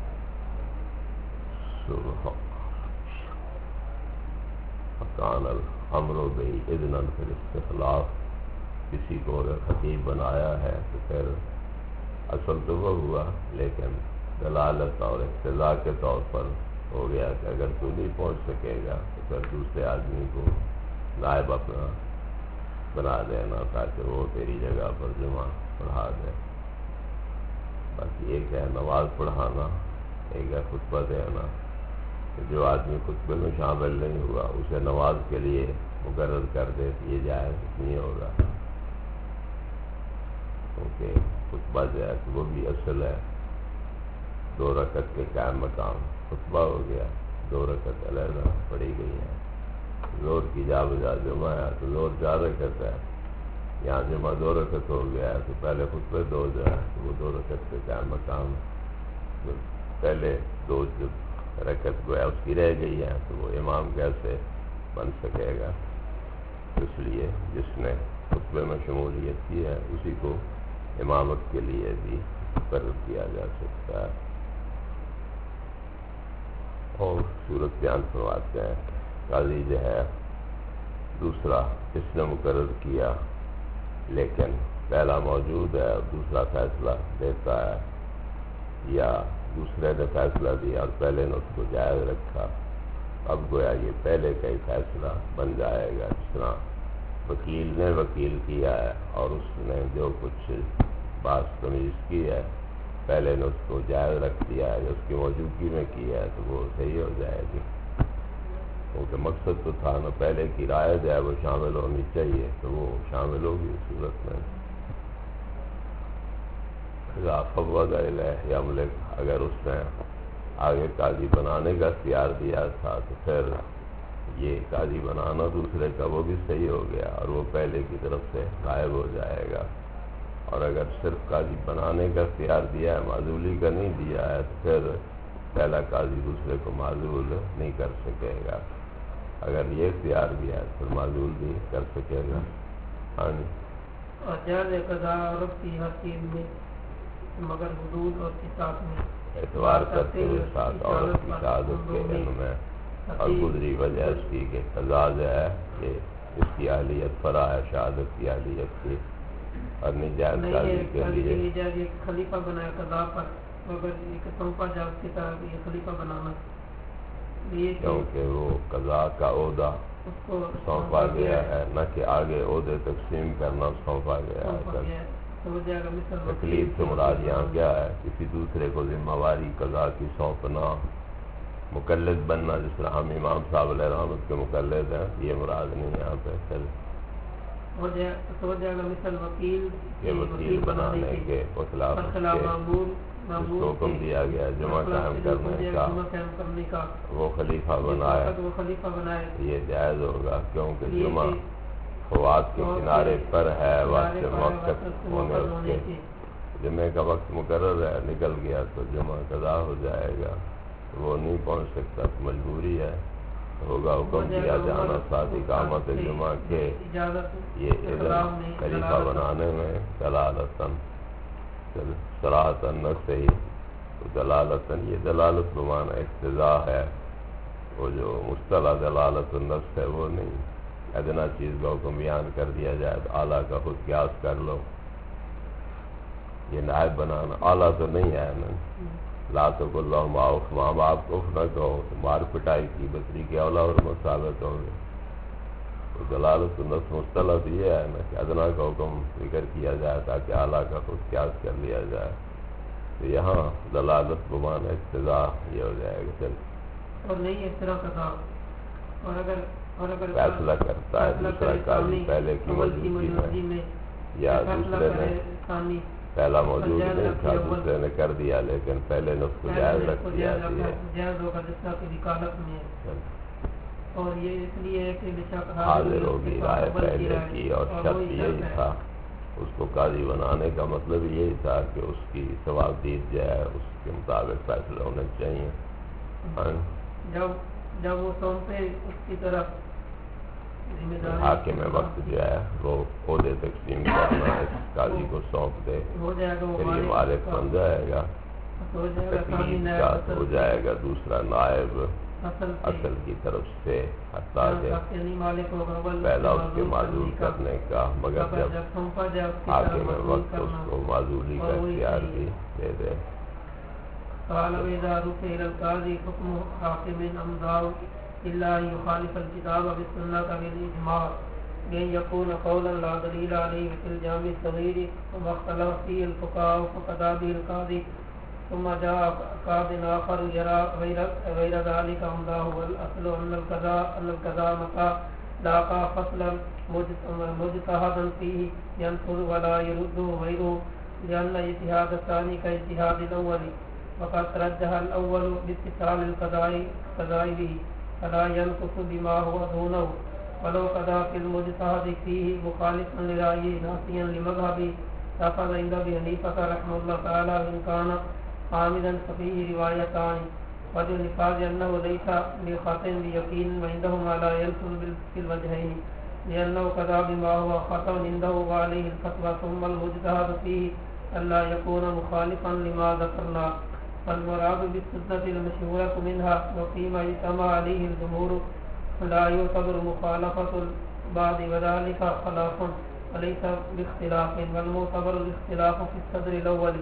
فکان الامر باذن فی الاستخلاف، کسی کو اگر خطیب بنایا ہے تو پھر اصل تو وہ ہوا، لیکن دلالت اور اقتضاء کے طور پر ہو گیا کہ اگر تو نہیں پہنچ سکے گا تو پھر دوسرے آدمی کو نائب اپنا بنا دینا تاکہ وہ تیری جگہ پر جمعہ پڑھا دے۔ باقی ایک ہے نماز پڑھانا، ایک ہے خطبہ دینا، جو آدمی خطبے میں شامل نہیں ہوا اسے نماز کے لیے مقرر کر دے تو یہ جائز نہیں ہوگا، کیونکہ خطبہ جو ہے وہ بھی اصل ہے 2 رکعت کے قائم مقام، خطبہ ہو گیا 2 رکعت علیحدہ پڑھی گئی ہے۔ زور کی جا بجا جمعہ ہے تو زور 4 رکعت ہے، یہاں جمعہ 2 رکعت ہو گیا ہے تو پہلے خطبے 2 جو ہے تو وہ 2 رکعت کے قائم مقام، پہلے 2 جو رکعت گویا اس کی رہ گئی ہے تو وہ امام کیسے بن سکے گا؟ اس لیے جس نے خطبے میں شمولیت کی ہے اسی کو امامت کے لیے بھی مقرر کیا جا سکتا ہے۔ اور صورت بیان فرماتے ہیں، قاضی جو ہے دوسرا اس نے مقرر کیا لیکن پہلا موجود ہے اور دوسرا فیصلہ دیتا ہے، یا دوسرے نے فیصلہ دیا اور پہلے نے اس کو جائز رکھا، اب گویا یہ پہلے کا ہی فیصلہ بن جائے گا۔ جس طرح وکیل نے وکیل کیا ہے اور اس نے جو کچھ بات تمیز کی ہے پہلے نے اس کو جائز رکھ دیا ہے، جو اس کی موجودگی میں کیا ہے تو وہ صحیح ہو جائے گی، کیونکہ مقصد تو تھا نا پہلے کی رائے جو ہے وہ شامل ہونی چاہیے، تو وہ شامل ہوگی اس صورت میں۔ فوض الیہ یملک، اگر اس نے آگے قاضی بنانے کا اختیار دیا تھا تو پھر یہ قاضی بنانا دوسرے کا وہ بھی صحیح ہو گیا اور وہ پہلے کی طرف سے غائب ہو جائے گا، اور اگر صرف قاضی بنانے کا اختیار دیا ہے، معزولی کا نہیں دیا ہے، تو پھر پہلا قاضی دوسرے کو معزول نہیں کر سکے گا، اگر یہ اختیار دیا ہے تو معزول بھی کر سکے گا۔ ہاں جی، اور جائز قضا عورت کی ہر چیز میں مگر حدود اور قصاص میں اعتبار کرتے ہوئے ساتھ عورت کی شہادت کے علم میں اور گزری وجہ اس کی کہ قضا جو ہے کہ اس کی اہلیت فرا ہے شہادت کی اہلیت کی، اور نجائز قاضی کے لیے خلیفہ بنایا قضا پر، مگر ایک سونپا جا اس کی طرح یہ خلیفہ بنانا، کیونکہ وہ قضا کا عہدہ سونپا گیا ہے، نہ کہ آگے عہدے تقسیم کرنا سونپا گیا ہے۔ تکلیف سے مراد یہاں کیا ہے؟ کسی دوسرے کو ذمہ واری قضا کی سونپنا، مقلد بننا، جس طرح ہم امام صاحب علیہ رحمت کے مقلد ہیں، یہ مراد نہیں یہاں پہ وکیل بنانے کے خلاف اس کو حکم دیا گیا جمعہ قائم کرنے کا، وہ خلیفہ بنائے، یہ جائز ہوگا کیونکہ جمعہ فوات کے کنارے پر ہے، واسطے موقف ہونے اس کے جمعے کا وقت مقرر ہے، نکل گیا تو جمعہ قضا ہو جائے گا، وہ نہیں پہنچ سکتا تو مجبوری ہے، ہوگا حکم دیا جانا ساتھ اقامت جمعہ کے، یہ اذن خلیفہ بنانے میں دلالتاً صراحتاً نہ صحیح، تو دلالتاً یہ دلالت بمعنی اقتضاء ہے، وہ جو مصطلح دلالت النفس ہے وہ نہیں، ادنا چیز کا حکم بیان کر دیا جائے تو اعلیٰ کا خود قیاس کر لو، یہ نائب بنانا اعلیٰ تو نہیں ہے نا، لا تقل اللہم اف، ماں باپ کو اف نہ کہو تو مار پٹائی کی بچری کے اولا اور ثابت ہوں گے، تو دلالت النفس مصطلح تو یہ ہے نا کہ ادنا کا حکم ذکر کیا جائے تاکہ اعلیٰ کا خود قیاس کر لیا جائے، تو یہاں دلالت بمعنی اقتضاء یہ ہو جائے گا چل، اور نہیں اس طرح قضا، اور اگر فیصلہ کرتا ہے دوسرا قاضی پہلے کی موجودگی میں، یا دوسرے نے پہلا موجود نہیں تھا دوسرے نے کر دیا لیکن پہلے نے اس کو جائز رکھ دیا، جائز ہوگا جس طرح کی وکالت میں، اور یہ اس لیے ہے کہ حاضر ہوگی رائے پہلے کی، اور شرط یہی تھا اس کو قاضی بنانے کا مطلب یہی تھا کہ اس کی ثوابدید جو ہے اس کے مطابق فیصلے ہونے چاہیے۔ جب وہ سونپے اس کی طرف حاکم وقت جو ہے وہ عہدے تقسیم کرنا اس قاضی کو سونپ دے، پھر یہ مالک بن جائے گا، تکلیف کا ہو جائے گا دوسرا نائب اصل کی طرف سے، حتیٰ کہ پہلا اس کے معزول کرنے کا، مگر جب حاکم وقت اس کو معزولی کا اختیار بھی دے دے۔ قال وإذا رفع إلى القاضي حكم حاكم أمضاه إلا أن يخالف الكتاب والسنة بالإجماع بأن يكون قولا لا دليل عليه في الجامع الصغير وما اختلف فيه الفقهاء فقضى به القاضي ثم جاء قاض آخر يرى غير ذلك أمضاه، والأصل أن القضاء متى لاقى فصلا مجتهدا فيه ينفذ ولا يرده غيره، لأن اجتهاد الثاني كاجتهاد الأول، وقد ترجح الأول باتصال القضاء به فلا ينقص بما هو دونه، ولو قضى في المجتهد فيه مخالفا لرأيه ناسيا لمذهبه أخذ عند أبي حنيفة رحمه الله تعالى إن كان عامدا ففيه روايتان، وجه النفاذ أنه ليس بخطأ بيقين وعندهما لا ينفذ في الوجهين، لأنه قضى بما هو خطأ عنده وعليه الفتوى، ثم المجتهد فيه ألا يكون مخالفا لما ذكرنا. المراد بالسنة المشهورة منها وفيما اجتمع عليه الجمهور لا يعتبر مخالفة البعض وذلك خلاف وليس باختلاف والمعتبر الاختلاف في الصدر الأول.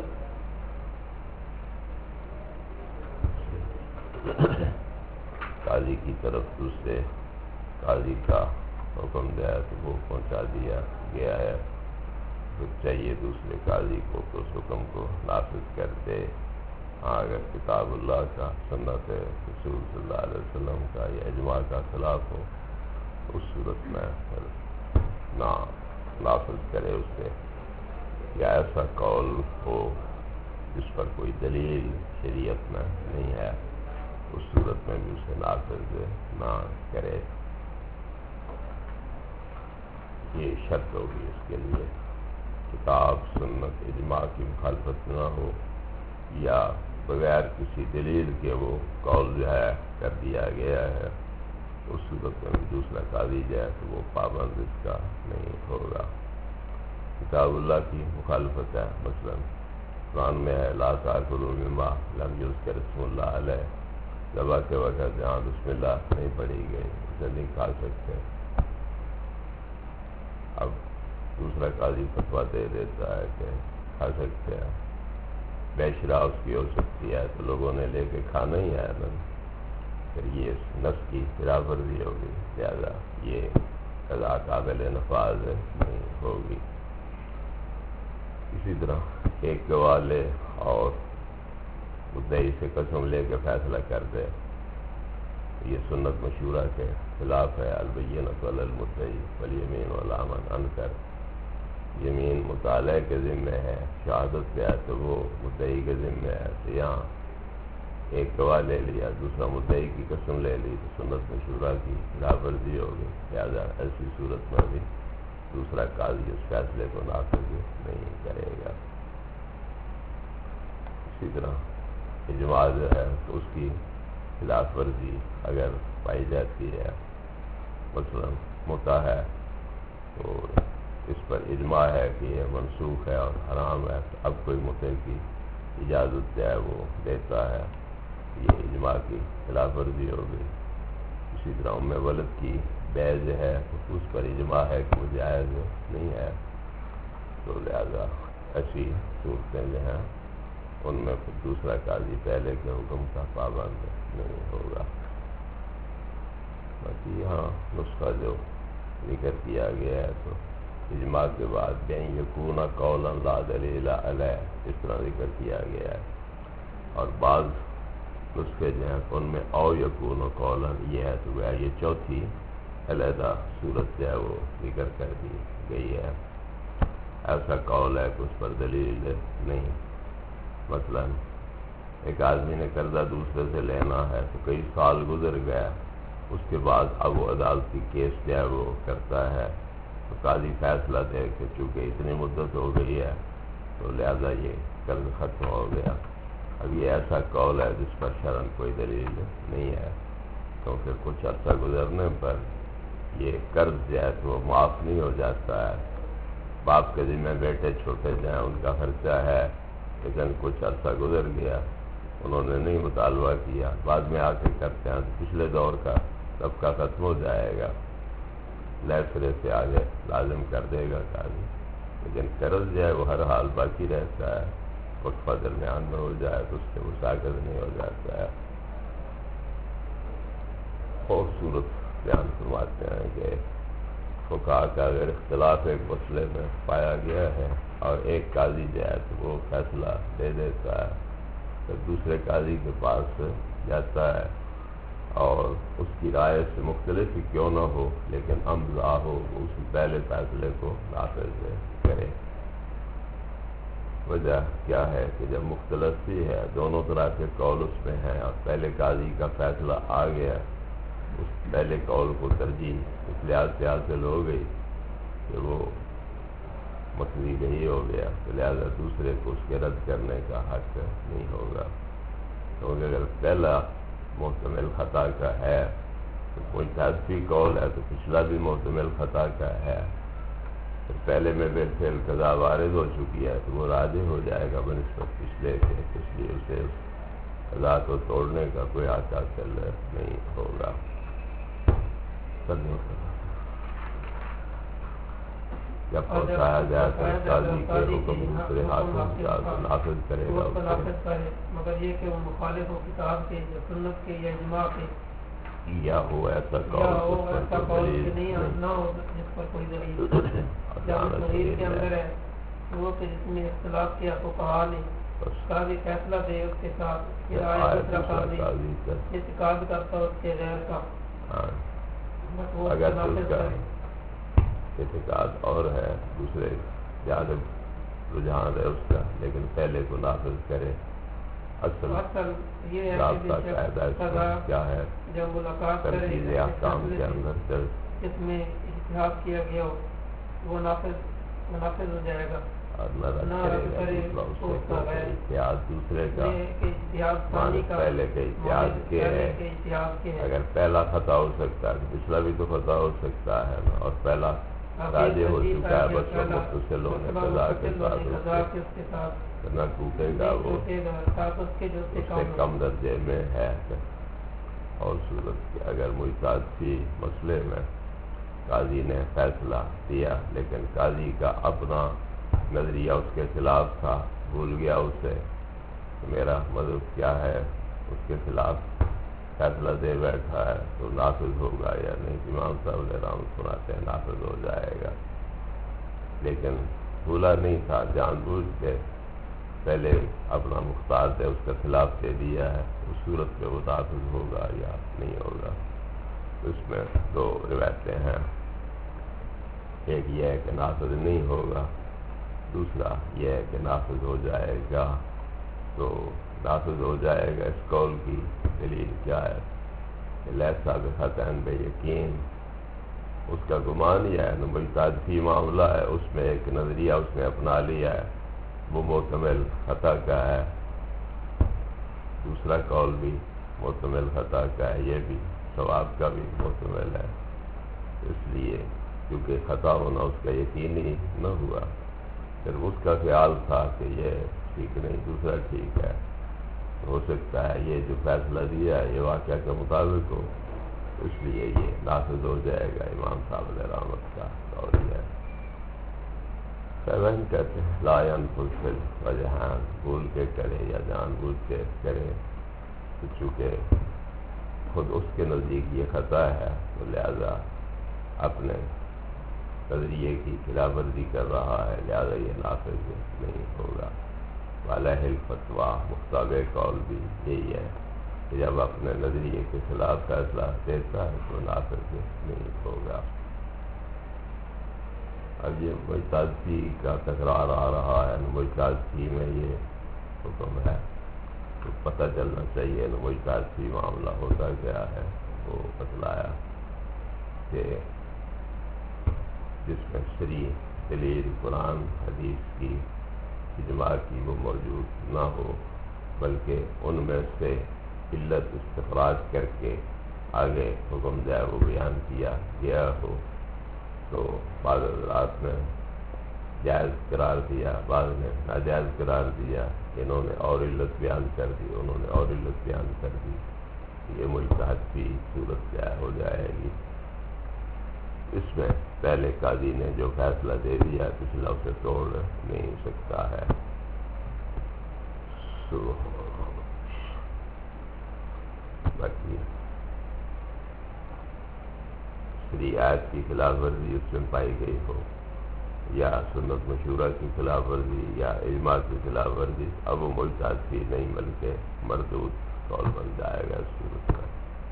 قاضی کی طرف دوسرے قاضی کا حکم دیا تو وہ پہنچا دیا گیا ہے، تو چاہیے دوسرے قاضی کو کہ اس حکم کو نافذ کر دے. ہاں اگر کتاب اللہ کا، سنت رسول صلی اللہ علیہ وسلم کا یا اجماع کا خلاف ہو اس صورت میں پھر نہ نافذ کرے اسے، یا ایسا قول ہو جس پر کوئی دلیل شریعت میں نہیں ہے اس صورت میں بھی اسے نافذ نہ کرے. یہ شرط ہوگی اس کے لیے، کتاب سنت اجماع کی مخالفت نہ ہو یا بغیر کسی دلیل کے وہ قول جو ہے کر دیا گیا ہے، اس صورت میں بھی دوسرا قاضی جو ہے تو وہ پابند اس کا نہیں ہوگا. کتاب اللہ کی مخالفت ہے، مثلا قرآن میں ہے لا تأکلوا مما لم یذکر اسم اللہ علیہ، ذبح کے وقت جہاں بسم اللہ نہیں پڑھی گئی اسے نہیں کھا سکتے. اب دوسرا قاضی فتویٰ دے دیتا ہے کہ کھا سکتے ہیں، بے شرا اس کی ہو سکتی ہے تو لوگوں نے لے کے کھانا ہی ہے نا، پھر یہ نفس کی خلاف ورزی ہوگی، لہٰذا یہ قضا قابل نفاذ نہیں ہوگی. اسی طرح ایک گواہ لے اور مدعی سے قسم لے کے فیصلہ کر دے، یہ سنت مشہورہ کے خلاف ہے. البینۃ علی المدعی والیمین علی من انکر، یمین مطالعہ کے ذمہ ہے، شہادت پہ ہے تو وہ مدعی کے ذمہ ہے. تو یہاں ایک گواہ لے لیا، دوسرا مدعی کی قسم لے لی تو سنت مشہورہ کی خلاف ورزی ہوگی، لہٰذا ایسی صورت میں بھی دوسرا قاضی اس فیصلے کو نافذ نہیں کرے گا. اسی طرح اجماع جو ہے تو اس کی خلاف ورزی اگر پائی جاتی ہے، مثلا متع ہے تو اس پر اجماع ہے کہ یہ منسوخ ہے اور حرام ہے، تو اب کوئی متع کی اجازت جو ہے وہ دیتا ہے، یہ اجماع کی خلاف ورزی ہو گئی. اسی طرح ولد کی بیع جو ہے اس پر اجماع ہے کہ وہ جائز نہیں ہے، تو لہذا ایسی صورتیں جو ہیں ان میں پھر دوسرا قاضی پہلے کے حکم کا پابند نہیں ہوگا. باقی یہاں نسخہ جو ذکر کیا گیا ہے تو اجماع کے بعد بین یکون قولا لا دلیل علیہ اس طرح ذکر کیا گیا ہے، اور بعض نسخے جو ہیں ان میں او یکون قولا یہ ہے تو یہ چوتھی علیحدہ صورت جو ہے وہ ذکر کر دی گئی ہے. ایسا قول ہے کہ اس پر دلیل نہیں، مثلا ایک آدمی نے قرضہ دوسرے سے لینا ہے تو کئی سال گزر گیا، اس کے بعد اب وہ عدالتی کیس جو ہے وہ کرتا ہے تو قاضی فیصلہ دے کہ چونکہ اتنی مدت ہو گئی ہے تو لہذا یہ قرض ختم ہو گیا. اب یہ ایسا قول ہے جس پر شرعاً کوئی دلیل نہیں ہے، کیونکہ کچھ عرصہ گزرنے پر یہ قرض جو ہے تو وہ معاف نہیں ہو جاتا ہے. باپ کے ذمہ بیٹے چھوٹے جو ہیں ان کا خرچہ ہے، لیکن کچھ عرصہ گزر گیا انہوں نے نہیں مطالبہ کیا، بعد میں آ کے کرتے ہیں تو پچھلے دور کا طبقہ ختم ہو جائے گا، نئے سرے سے آگے لازم کر دے گا قاضی. لیکن قرض جو ہے وہ ہر حال باقی رہتا ہے، وقفہ درمیان میں ہو جائے تو اس سے وہ ساقط نہیں ہو جاتا ہے. خوبصورت بیان فرماتے ہیں کہ فقہا کا اگر اختلاف ایک مسئلے میں پایا گیا ہے اور ایک قاضی جو ہے تو وہ فیصلہ دے دیتا ہے، پھر دوسرے قاضی کے پاس جاتا ہے اور اس کی رائے سے مختلف ہی کیوں نہ ہو لیکن امضا ہو، وہ اس پہلے فیصلے کو نافذ کرے. وجہ کیا ہے کہ جب مختلف بھی ہے، دونوں طرح کے قول اس میں ہیں اور پہلے قاضی کا فیصلہ آ گیا، اس پہلے قول کو ترجیح اس لحاظ سے حاصل ہو گئی کہ وہ مقضی نہیں ہو گیا، تو لہٰذا دوسرے کو اس کے رد کرنے کا حق نہیں ہوگا. کیونکہ اگر پہلا محتمل خطا کا ہے تو کوئی تعدفی قول ہے تو پچھلا بھی محتمل خطا کا ہے، پہلے میں بالفعل قضا وارد ہو چکی ہے تو وہ راجع ہو جائے گا بنسبت پچھلے کے، اس لیے اسے اس قضا کو توڑنے کا کوئی حاصل نہیں ہوگا۔ جب پہنچایا جائے تو قاضی کے حکم دوسرے ہاتھوں کا نافذ کرے گا مگر یہ کہ وہ مخالف ہو کتاب کے یا سنت کے یا اجماع کے، یا ہو ایسا قول نہ ہو جس پر کوئی دلیل یا دلیل کے اندر ہے وہ کہ جس میں اختلاف کیا تو کہا نہیں قاضی فیصلہ دے اس کے ساتھ، پھر آئے دوسرا قاضی اعتقاد کرتا اس کے غیر کا، اگر اس کا اعتقاد اور ہے دوسرے جانب رجحان ہے اس کا، لیکن پہلے کو نافذ کرے۔ اصل یہ ہے رابطہ قاعدہ کیا ہے؟ جب ملاقات تنفیذ احکام کے اندر جس میں اجتہاد کیا گیا ہو وہ نافذ ہو جائے گا، اور نہ کرے گا اتحاد دوسرے کا پہلے کے اتحاد کے ہے۔ اگر پہلا خطا ہو سکتا ہے تو پچھلا بھی تو خطا ہو سکتا ہے نا، اور پہلا راجع ہو چکا ہے بس وہ متصل ہونے قضا کے ساتھ نہ ٹوٹے گا، وہ اس سے کم درجے میں ہے۔ اور صورت کہ اگر مجتہد مسئلے میں قاضی نے فیصلہ دیا لیکن قاضی کا اپنا نظریہ اس کے خلاف تھا، بھول گیا اسے کہ میرا مذہب کیا ہے، اس کے خلاف فیصلہ دے بیٹھا ہے تو نافذ ہوگا یا نہیں؟ امام صاحب علیہ رحمۃ سناتے ہیں نافذ ہو جائے گا، لیکن بھولا نہیں تھا، جان بوجھ کے پہلے اپنا مختار تھے اس کا خلاف دے دیا ہے، اس صورت میں وہ نافذ ہوگا یا نہیں ہوگا؟ اس میں دو روایتیں ہیں، ایک یہ ہے کہ نافذ نہیں ہوگا، دوسرا یہ ہے کہ نافذ ہو جائے گا۔ تو نافذ ہو جائے گا اس قول کی دلیل کیا ہے کہ لیسا بخطئ بیقین، اس کا گمان یہ ہے مجتہد فی معاملہ ہے، اس میں ایک نظریہ اس نے اپنا لیا ہے وہ محتمل خطا کا ہے، دوسرا قول بھی محتمل خطا کا ہے، یہ بھی ثواب کا بھی محتمل ہے، اس لیے کیونکہ خطا ہونا اس کا یقینی نہ ہوا، پھر اس کا خیال تھا کہ یہ ٹھیک نہیں دوسرا ٹھیک ہے، ہو سکتا ہے یہ جو فیصلہ دیا ہے یہ واقعہ کے مطابق ہو، اس لیے یہ نافذ ہو جائے گا۔ امام صاحب علیہ رحمت کا قول ہے۔ سیون کہتے ہیں لا ينفذ فی الوجہان، بھول کے کرے یا جان بوجھ کے کرے، تو چونکہ خود اس کے نزدیک یہ خطا ہے تو لہذا اپنے نظریے کی خلاف ورزی کر رہا ہے، لہذا یہ نافذ نہیں ہوگا۔ وعلیہ الفتویٰ، مختار قول بھی یہی ہے کہ جب اپنے نظریے کے خلاف فیصلہ دیتا ہے تو نافذ نہیں ہوگا۔ اب یہ مجتہد کا تکرار آ رہا ہے، مجتہد میں یہ حکم ہے تو پتہ چلنا چاہیے مجتہد معاملہ ہوتا کیا ہے۔ وہ بتلایا کہ جس میں شرعی دلیل قرآن حدیث کی اجماع کی وہ موجود نہ ہو، بلکہ ان میں سے علت استخراج کر کے آگے حکم جائے وہ بیان کیا گیا ہو، تو بعض حضرات نے جائز قرار دیا، بعض نے ناجائز قرار دیا، انہوں نے اور علت بیان کر دی، انہوں نے اور علت بیان کر دی، یہ مجتہد کی صورت کیا ہو جائے گی۔ اس میں پہلے قاضی نے جو فیصلہ دے دیا پچھلا اسے توڑ نہیں سکتا ہے۔ باقی شریعت کی خلاف ورزی اس میں پائی گئی ہو یا سنت مشورہ کی خلاف ورزی یا اجماع کی خلاف ورزی، اب وہ مجتہد کی نہیں بلکہ مردود قول بن جائے گا اس صورت میں۔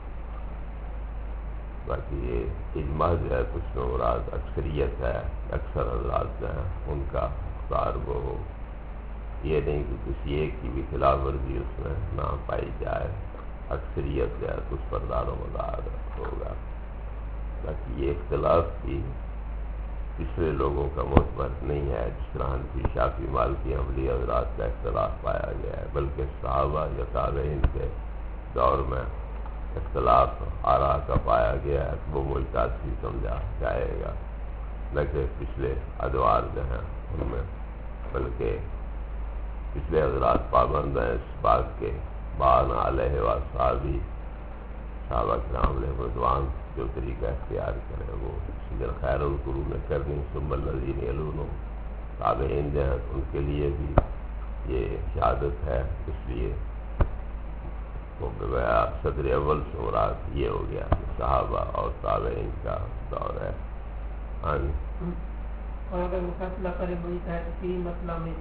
باقی یہ اجماع جو ہے کچھ میں مراد اکثریت ہے، اکثر حضرات جو ہیں ان کا اختیار وہ ہو، یہ نہیں کہ کسی ایک کی بھی خلاف ورزی اس میں نہ پائی جائے، اکثریت جو ہے اس پر دار و مدار ہوگا۔ باقی یہ اختلاف بھی پچھلے لوگوں کا معتبر نہیں ہے، جس طرح حنفی شافعی مالکی حنبلی حضرات کا اختلاف پایا گیا ہے، بلکہ صحابہ یا تابعین کے دور میں اختلاف آراء کا پایا گیا ہے، وہ مجتہد ہی سمجھا جائے گا۔ نہ کہ پچھلے ادوار جو ہیں ان میں، بلکہ پچھلے حضرات پابند ہیں اس بات کے، بان علیہ وصحابی صحابہ کرام علیہ رضوان جو طریقہ اختیار کرے وہ اسی طرح خیر القرون کرنی ثم الذین یلونہم، تابعین جو ہیں ان کے لیے بھی یہ شہادت ہے، اس لیے وہ گویا صدر اول سے مراد یہ ہو گیا کہ صحابہ اور تابعین کا دور ہے۔ اور اگر وہ فیصلہ کرے مجتہد فی مسئلہ میں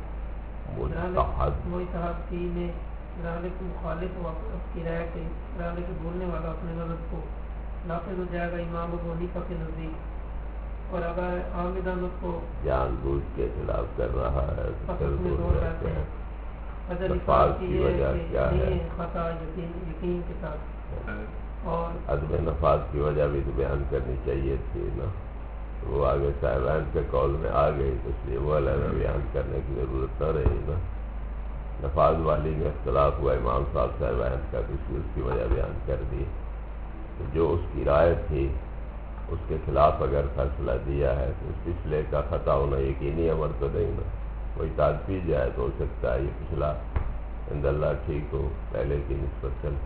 مجتہد فی میں ذالک مخالف و اس کی رائے کے ذالک بولنے والا اپنے مذہب کو نافذ ہو جائے گا امام ابو حنیفہ کے نزدیک، اور اگر عامدان اس کو جان بوجھ کے خلاف کر رہا ہے تو پھر دور رہتے ہیں۔ نفاذ کی وجہ کیا ہے؟ خطا یقین کے ساتھ، اور عدم نفاذ کی وجہ بھی تو بیان کرنی چاہیے تھی نا، وہ آگے صاحبان کے قول میں آ گئی، اس لیے وہ علیحدہ بیان کرنے کی ضرورت نہ رہی نا۔ نفاذ والی میں اختلاف ہوا امام صاحب صاحبان کا، اس کی وجہ بیان کر دی، جو اس کی رائے تھی اس کے خلاف اگر فیصلہ دیا ہے تو اس پچھلے کا خطا ہونا یقینی امر تو نہیں نا، کوئی تعدفی جائے تو ہو سکتا ہے یہ پچھلا عند اللہ ٹھیک ہو پہلے کی نسبت چل۔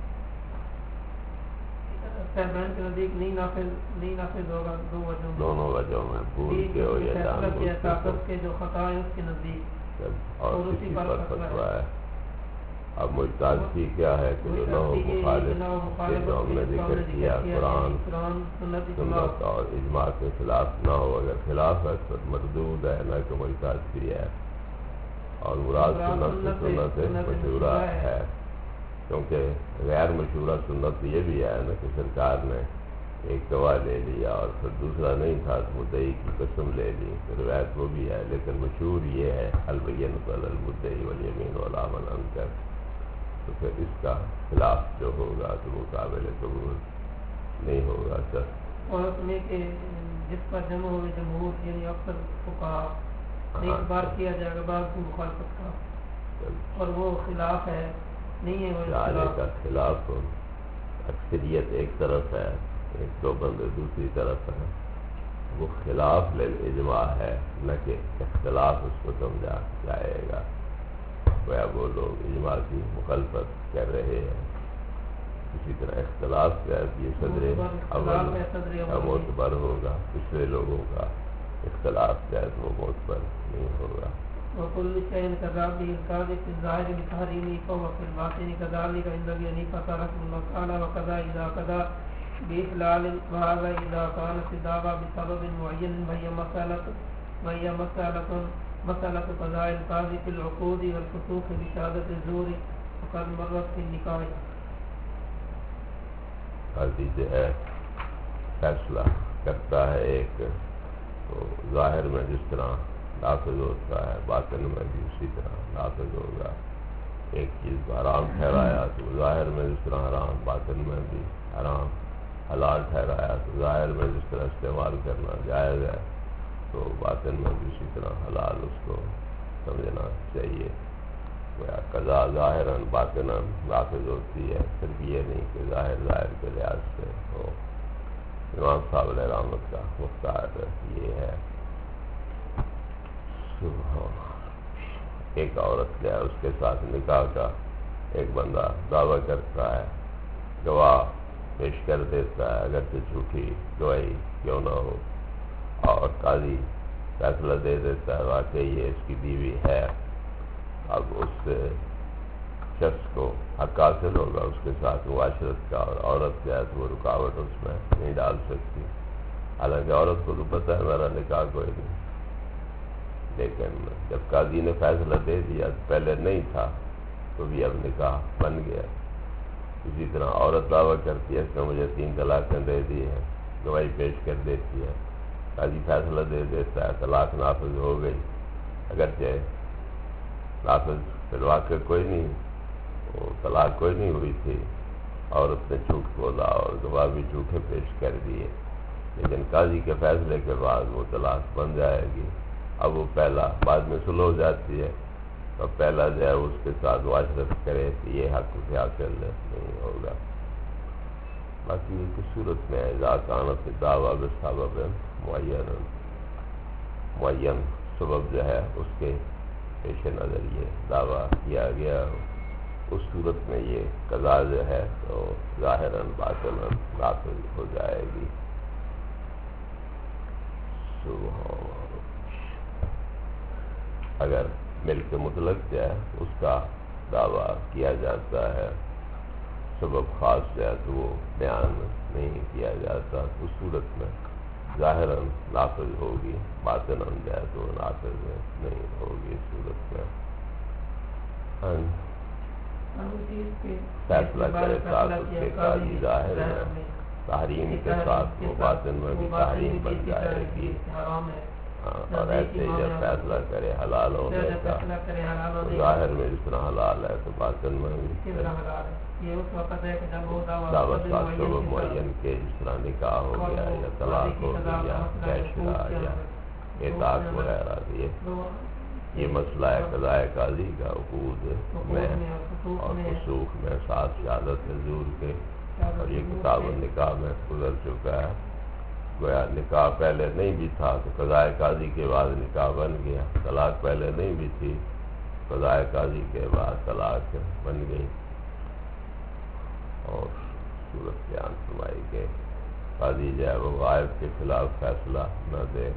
صاحبان کے نزدیک نہیں نافذ ہوگا دو وجہوں میں، دونوں وجہوں میں، بھول کے ہو یا جان بوجھ طاقت کے جو خطا ہے اس کے نزدیک اور کسی پر فتویٰ ہے۔ اب مجتہد کیا ہے کہ جو نہ ہو مخالف کے جو ہم نے ذکر کیا قرآن سنت اور اجماع کے خلاف نہ ہو، اگر خلاف ہے تو مردود ہے نہ کہ مجتہد ہے، اور مراد سنت مشورہ ہے، کیونکہ غیر مشورہ سنت یہ بھی ہے نا کہ سرکار نے ایک گواہ لے لیا اور پھر دوسرا نہیں تھا تو مدعی کی قسم لے لی، روایت وہ بھی ہے، لیکن مشہور یہ ہے البینۃ علی المدعی والیمین علی من انکر، تو پھر اس کا خلاف جو ہوگا تو وہ قابل قبول نہیں ہوگا۔ اور اس میں کہ جس پر جمع ہوئے جمہور یعنی اکثر فقہا ایک بار کیا جائے گا بعض کی مخالفت کا، اور وہ خلاف ہے نہیں ہے، وہ کا خلاف اکثریت ایک طرف ہے، ایک دو بندے دوسری طرف ہے، وہ خلاف للاجماع ہے نہ کہ اختلاف اس کو سمجھا جائے گا، وہ لوگ اجماع کی مخالفت کر رہے ہیں۔ اسی طرح اختلاف کیا ہے یہ صدر اول کا معتبر ہوگا، پچھلے لوگوں کا اختلاف کیا ہے تو وہ معتبر نہیں ہوگا۔ وكل شيء كذلك القاضي في الظاهر بتحريمه فهو في الباطن كذلك عند ابي حنيفه رحمه الله تعالى، وكذا اذا كذا بإحلال، وهذا اذا كانت الدعوى بسبب معين وهي مسألة قضاء القاضي في العقود والفسوق بشهادة الزور وقد مرت في النكاح۔ قاضی جو ہے فیصلہ کرتا ہے ایک تو ظاہر میں جس طرح نافذ ہوتا ہے باطن میں بھی اسی طرح نافذ ہوگا، ایک چیز کو حرام ٹھہرایا تو ظاہر میں جس طرح حرام، باطن میں بھی حرام، حلال ٹھہرایا تو ظاہر میں جس طرح استعمال کرنا جائز ہے تو باطن میں بھی اسی طرح حلال اس کو سمجھنا چاہیے۔ قضا ظاہراً باطناً نافذ ہوتی ہے، صرف یہ نہیں کہ ظاہر کے لحاظ سے ہو۔ امام صاحب علیہ رحمت کا مختار یہ ہے۔ ایک عورت ہے اس کے ساتھ نکاح کا ایک بندہ دعویٰ کرتا ہے، گواہ پیش کر دیتا ہے اگرچہ جھوٹی گواہی کیوں نہ ہو، اور قاضی فیصلہ دے دیتا ہے واقعی یہ اس کی بیوی ہے۔ اب اس شخص کو حق حاصل ہوگا اس کے ساتھ معاشرت کا، اور عورت کے ساتھ وہ رکاوٹ اس میں نہیں ڈال سکتی، حالانکہ عورت کو تو پتہ ہے میرا نکاح کوئی نہیں، لیکن جب قاضی نے فیصلہ دے دیا پہلے نہیں تھا تو بھی اب نکاح بن گیا۔ اسی طرح عورت دعویٰ کرتی ہے اس نے مجھے 3 طلاقیں دے دی ہیں، گواہی پیش کر دیتی ہے، قاضی فیصلہ دے دیتا ہے طلاق نافذ ہو گئی، اگرچہ نافذ فی الواقع کوئی نہیں، وہ طلاق کوئی نہیں ہوئی تھی، عورت نے جھوٹ بولا اور گواہ بھی جھوٹے پیش کر دیے، لیکن قاضی کے فیصلے کے بعد وہ طلاق بن جائے گی۔ اب وہ پہلا بعد میں صلح ہو جاتی ہے، تو پہلا جو ہے اس کے ساتھ معاشرت کرے تو یہ حق اسے حاصل نہیں ہوگا۔ باقی ایک صورت میں اذا کانت الدعویٰ بسبب معین معین سبب جو ہے اس کے پیش نظر یہ دعویٰ کیا گیا، اس صورت میں یہ قضا جو ہے تو ظاہراً باطناً نافذ ہو جائے گی۔ اگر ملک مطلق جو ہے اس کا دعویٰ کیا جاتا ہے، سبب خاص جو ہے تو وہ بیان نہیں کیا جاتا، اس صورت میں ظاہراً نافذ ہوگی، باطناً جو ہے تو نافذ نہیں ہوگی اس صورت میں۔ فیصلہ کرے ساتھ اس کے قاضی ظاہر میں تحریم کے ساتھ وہ باطن میں بھی تحریم بن جائے گی، اور ایسے ہی جب فیصلہ کرے حلال ہونے کا تو ظاہر میں جس طرح حلال ہے تو باطن میں بھی دعوت کا سبب معین کے جس طرح نکاح ہو گیا یا طلاق ہو گیا یا بیشرا یا اعتاق وغیرہ، یہ مسئلہ ہے قضاء قاضی کا عقود میں اور فسوق میں ساتھ شہادت حضور کے، اور یہ کتاب النکاح میں گزر چکا ہے۔ گویا نکاح پہلے نہیں بھی تھا تو قضاء قاضی کے بعد نکاح بن گیا، طلاق پہلے نہیں بھی تھی، قضاء قاضی کے بعد طلاق بن گئی۔ اور صورت بیان فرمائی کہ قاضی جو ہے وہ غائب کے خلاف فیصلہ نہ دے،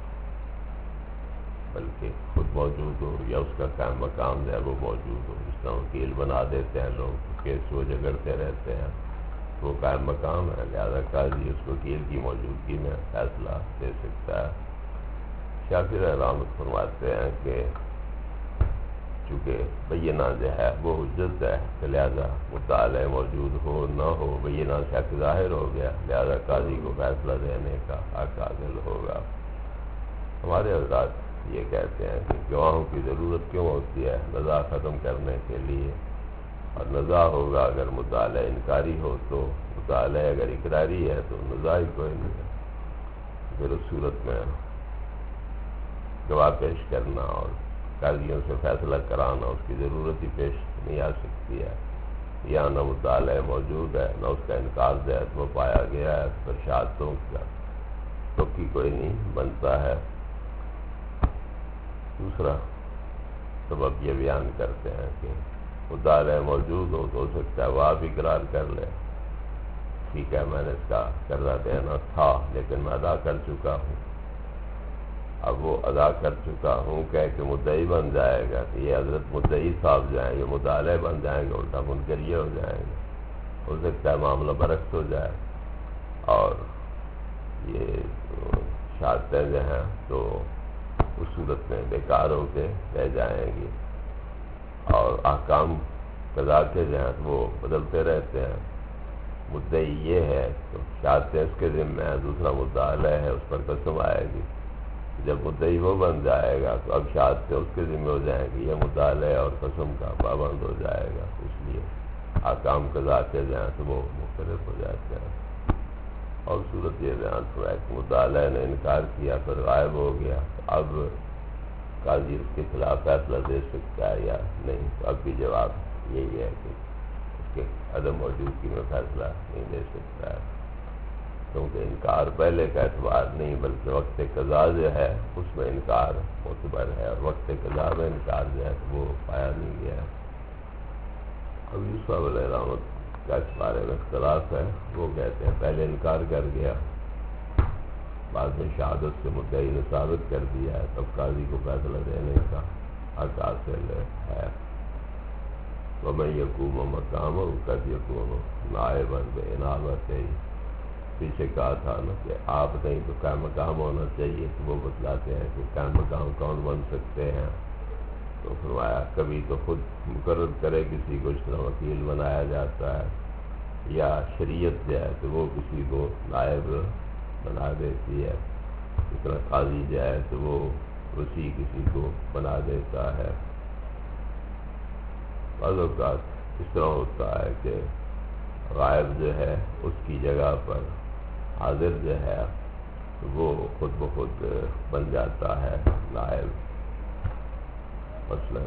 بلکہ خود موجود ہو یا اس کا قائم مقام جو ہے وہ موجود ہو، جس طرح وکیل بنا دیتے ہیں لوگ، کیس وہ جگڑتے رہتے ہیں، وہ قائم مقام ہے، لہذا قاضی اس وکیل کی موجودگی میں فیصلہ دے سکتا ہے۔ شافعی علامت فرماتے ہیں کہ چونکہ بینہ جو ہے وہ حجت ہے، کہ لہذا مطالعہ موجود ہو نہ ہو بینہ شک ظاہر ہو گیا، لہذا قاضی کو فیصلہ دینے کا حق حاصل ہوگا۔ ہمارے حضرات یہ کہتے ہیں کہ گواہوں کی ضرورت کیوں ہوتی ہے؟ نزاع ختم کرنے کے لیے، اور نزاع ہوگا اگر مطالعہ انکاری ہو تو، مطالعہ اگر اقراری ہے تو نزاع ہی کوئی نہیں ہے۔ پھر اس صورت میں گواہ پیش کرنا اور قاضیوں سے فیصلہ کرانا اس کی ضرورت ہی پیش نہیں آ سکتی ہے، یا نہ مطالعہ موجود ہے نہ اس کا انکار ذات وہ پایا گیا ہے، پر شہادتوں کا توقی کوئی نہیں بنتا ہے۔ دوسرا سبب یہ بیان کرتے ہیں کہ مطالعہ موجود ہو سکتا ہے وہ آپ اقرار کر لے، ٹھیک ہے میں نے اس کا قرضہ دینا تھا لیکن میں ادا کر چکا ہوں، اب وہ ادا کر چکا ہوں کہہ کہ مدعی بن جائے گا، کہ یہ حضرت مدعی صاحب جائیں گے، مطالعہ بن جائیں گے، الٹا منکر یہ ہو جائیں گے، ہو سکتا ہے معاملہ برعکس ہو جائے، اور یہ شہادتیں جو ہیں تو اس صورت میں بیکار ہو کے رہ جائیں گی، اور احکام قضا کے جو ہیں وہ بدلتے رہتے ہیں۔ مدعی یہ ہے تو شہادتیں اس کے ذمہ ہیں، دوسرا مدعا ہے اس پر قسم آئے گی، جب مدعی وہ بن جائے گا تو اب شہادتیں اس کے ذمہ ہو جائیں گی، یہ مدعا اور قسم کا پابند ہو جائے گا، اس لیے احکام قضا کے جو ہیں تو وہ مختلف ہو جاتے ہیں۔ اور صورت یہ بیان ہوا ہے کہ مدعا نے انکار کیا پھر غائب ہو گیا، تو اب قاضی اس کے خلاف فیصلہ دے سکتا ہے یا نہیں؟ تو اب بھی جواب یہی ہے کہ اس کے عدم موجودگی میں فیصلہ نہیں دے سکتا ہے، کیونکہ انکار پہلے کا اعتبار نہیں بلکہ وقت قضا جو ہے اس میں انکار معتبر ہے، اور وقت قضا میں انکار جو ہے وہ پایا نہیں گیا۔ اب یوسف علیہ رحمت کا اس بارے میں اختلاف ہے، وہ کہتے ہیں پہلے انکار کر گیا، بعد میں شہادت سے مدعی نے ثابت کر دیا ہے، تب قاضی کو فیصلہ دینے کا حق حاصل ہے۔ وَمَن يَقُومُ مَقَامَهُ قَدْ يَكُونُ نَائِبًا بِإِنَابَتِهِ، پیچھے کہا تھا نا کہ آپ نہیں تو قائم مقام ہونا چاہیے، تو وہ بتلاتے ہیں کہ قائم مقام کون بن سکتے ہیں، تو فرمایا کبھی تو خود مقرر کرے کسی کو، اس طرح وکیل بنایا جاتا ہے، یا شریعت جو ہے تو وہ کسی کو نائب بنا دیتی ہے، اس طرح قاضی جو ہے تو وہ وسیع کسی کو بنا دیتا ہے۔ بعض اوقات اس طرح ہوتا ہے کہ غائب جو ہے اس کی جگہ پر حاضر جو ہے تو وہ خود بخود بن جاتا ہے نائب۔ مثلا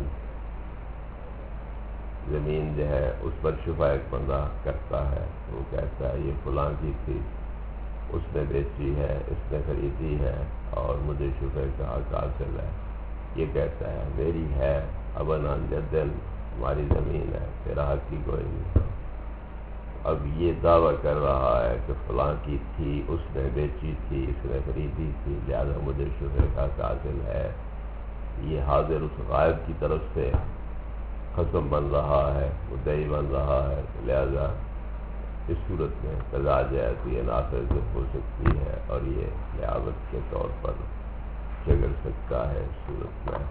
زمین جو ہے اس پر شفا ایک بندہ کرتا ہے، وہ کہتا ہے یہ فلاں کی تھی، اس نے بیچی ہے، اس نے خریدی ہے اور مجھے شفع کا حق حاصل ہے، یہ کہتا ہے میری ہے ابن عن جدن، ہماری زمین ہے، تیرا حق ہی کوئی نہیں۔ اب یہ دعویٰ کر رہا ہے کہ فلاں کی تھی، اس نے بیچی تھی، اس نے خریدی تھی، لہذا مجھے شفع کا حق حاصل ہے۔ یہ حاضر اس غائب کی طرف سے قسم بن رہا ہے، مدعی بن رہا ہے، لہذا اس صورت میں قضا جائز یہ نافذ ہو سکتی ہے اور یہ نیابت کے طور پر جگڑ سکتا ہے اس صورت میں۔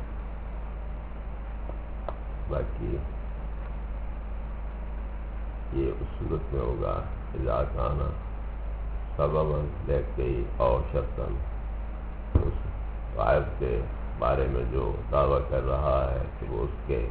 باقی یہ اس صورت میں ہوگا اذا کان سببا لیکئی اور شرطاً، اس غائب کے بارے میں جو دعویٰ کر رہا ہے کہ وہ اس کے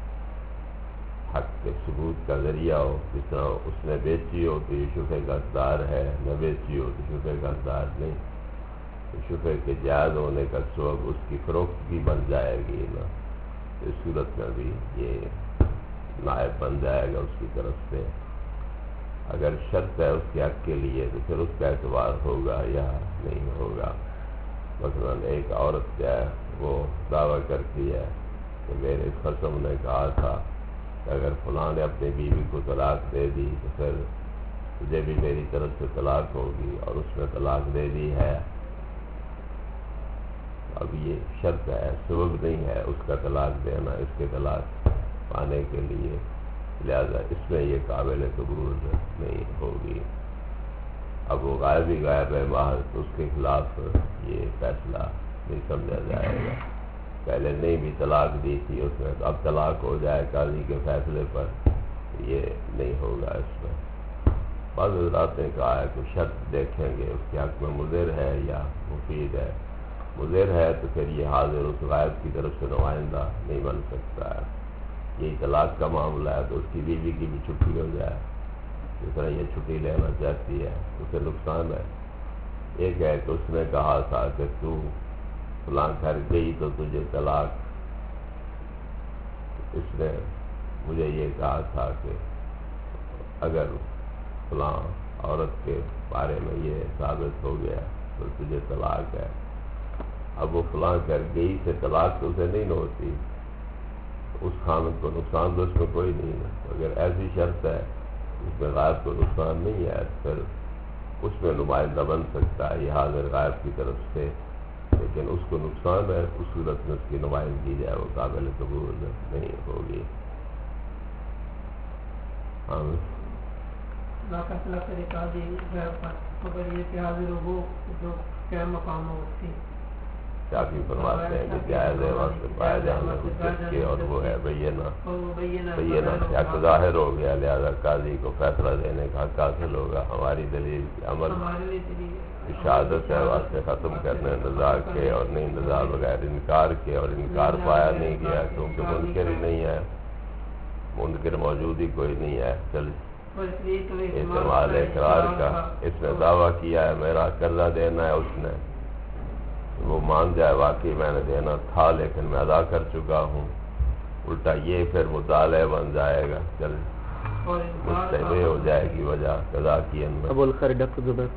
حق کے ثبوت کا ذریعہ ہو، جس طرح اس نے بیچی ہو تو یہ شفع کا حقدار ہے، نہ بیچی ہو تو شفع کا حقدار نہیں، تو شفع کے جائز ہونے کا سبب اس کی فروخت بھی بن جائے گی نا، اس صورت میں بھی یہ نائب بن جائے گا اس کی طرف سے۔ اگر شرط ہے اس کے حق کے لیے تو پھر اس کا اعتبار ہوگا یا نہیں ہوگا۔ مثلا ایک عورت ہے وہ دعویٰ کرتی ہے کہ میرے خصم نے کہا تھا کہ اگر فلاں نے اپنی بیوی کو طلاق دے دی تو پھر تجھے بھی میری طرف سے طلاق ہوگی، اور اس نے طلاق دے دی ہے۔ اب یہ شرط ہے، سبب نہیں ہے اس کا طلاق دینا اس کے طلاق پانے کے لیے، لہذا اس میں یہ قابل قبول نہیں ہوگی۔ اب وہ غائب ہی غائب ہے باہر، تو اس کے خلاف یہ فیصلہ نہیں سمجھا جائے گا۔ پہلے نہیں بھی طلاق دی تھی اس میں، تو اب طلاق ہو جائے قاضی کے فیصلے پر، یہ نہیں ہوگا اس میں۔ بعض حضرات نے کہا ہے کہ شرط دیکھیں گے اس کے حق میں مضر ہے یا مفید ہے۔ مضر ہے تو پھر یہ حاضر اس غائب کی طرف سے نمائندہ نہیں بن سکتا ہے۔ یہی طلاق کا معاملہ ہے تو اس کی بیوی کی بھی چھٹی ہو جائے، جس طرح یہ چھٹی لینا چاہتی ہے، اسے نقصان ہے۔ ایک ہے کہ اس نے کہا تھا کہ تو فلاں گھر گئی تو تجھے طلاق، اس نے مجھے یہ کہا تھا کہ اگر فلاں عورت کے بارے میں یہ ثابت ہو گیا تو تجھے طلاق ہے۔ اب وہ فلاں گھر گئی سے طلاق تو اسے نہیں ہوتی، اس خامد کو نقصان تو اس میں کوئی نہیں ہے۔ اگر ایسی شرط ہے اس میں غائب کو نقصان نہیں ہے، پھر اس میں نمائندہ بن سکتا ہے یہ حاضر غائب کی طرف سے، لیکن اس کو نقصان ہے، اس صورت میں اس کی نمائندگی جائے وہ قابل قبول نہیں ہوگی۔ فیصلہ کرے قاضی غائب پر، مگر یہ کہ حاضر ہو جو کیا مقام ہو اس کی شافعی فرماتے ہیں کہ جائز ہے وقت پایا جانا حجت کے، اور وہ ہے بینہ حق ظاہر ہو گیا، لہذا قاضی کو فیصلہ دینے کا حق حاصل ہوگا۔ ہماری دلیل کی عمل شہادت ہے واسطے ختم کرنے انتظار کے، اور نہیں انتظار بغیر انکار کے، اور انکار پایا نہیں گیا کیونکہ منکر ہی نہیں ہے، منکر موجود ہی کوئی نہیں ہے۔ چل احتمال اقرار کا، اس نے دعویٰ کیا ہے میرا قرضہ دینا ہے، اس نے وہ مان جائے واقعی میں نے دینا تھا لیکن میں ادا کر چکا ہوں، الٹا یہ پھر مطالعہ بن جائے گا، چل مستحب ہو جائے گی وجہ قضا کی اندر۔ ابو الخیر ڈاکٹر زبیر۔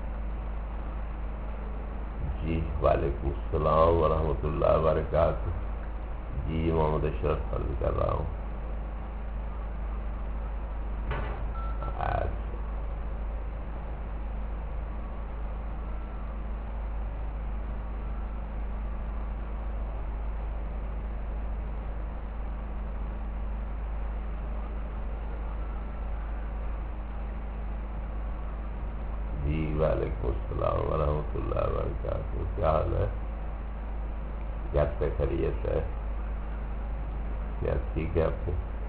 جی وعلیکم السلام ورحمۃ اللہ وبرکاتہ۔ جی محمد اشرف عرض کر رہا ہوں۔ وعلیکم السلام ورحمۃ اللہ وبرکاتہ۔ کیا حال ہے؟ گھر پہ خیریت ہے؟ کیا ٹھیک ہے آپ کو؟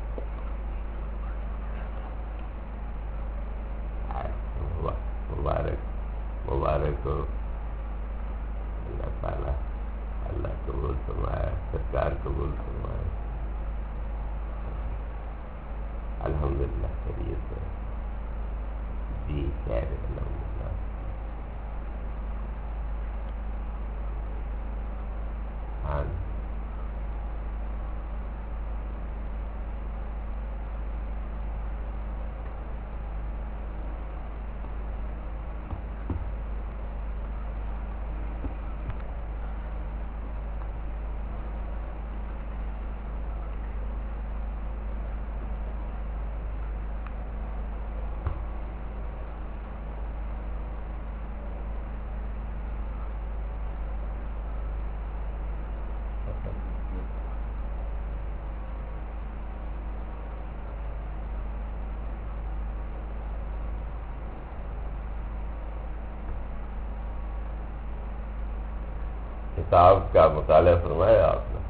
مبارک ہو، اللہ تعالیٰ اللہ قبول فرمائے، سرکار قبول فرمائے۔ الحمدللہ خیریت ہے جی، خیر ہے الحمدللہ۔ ہاں کتاب کا مطالعہ فرمایا آپ نے؟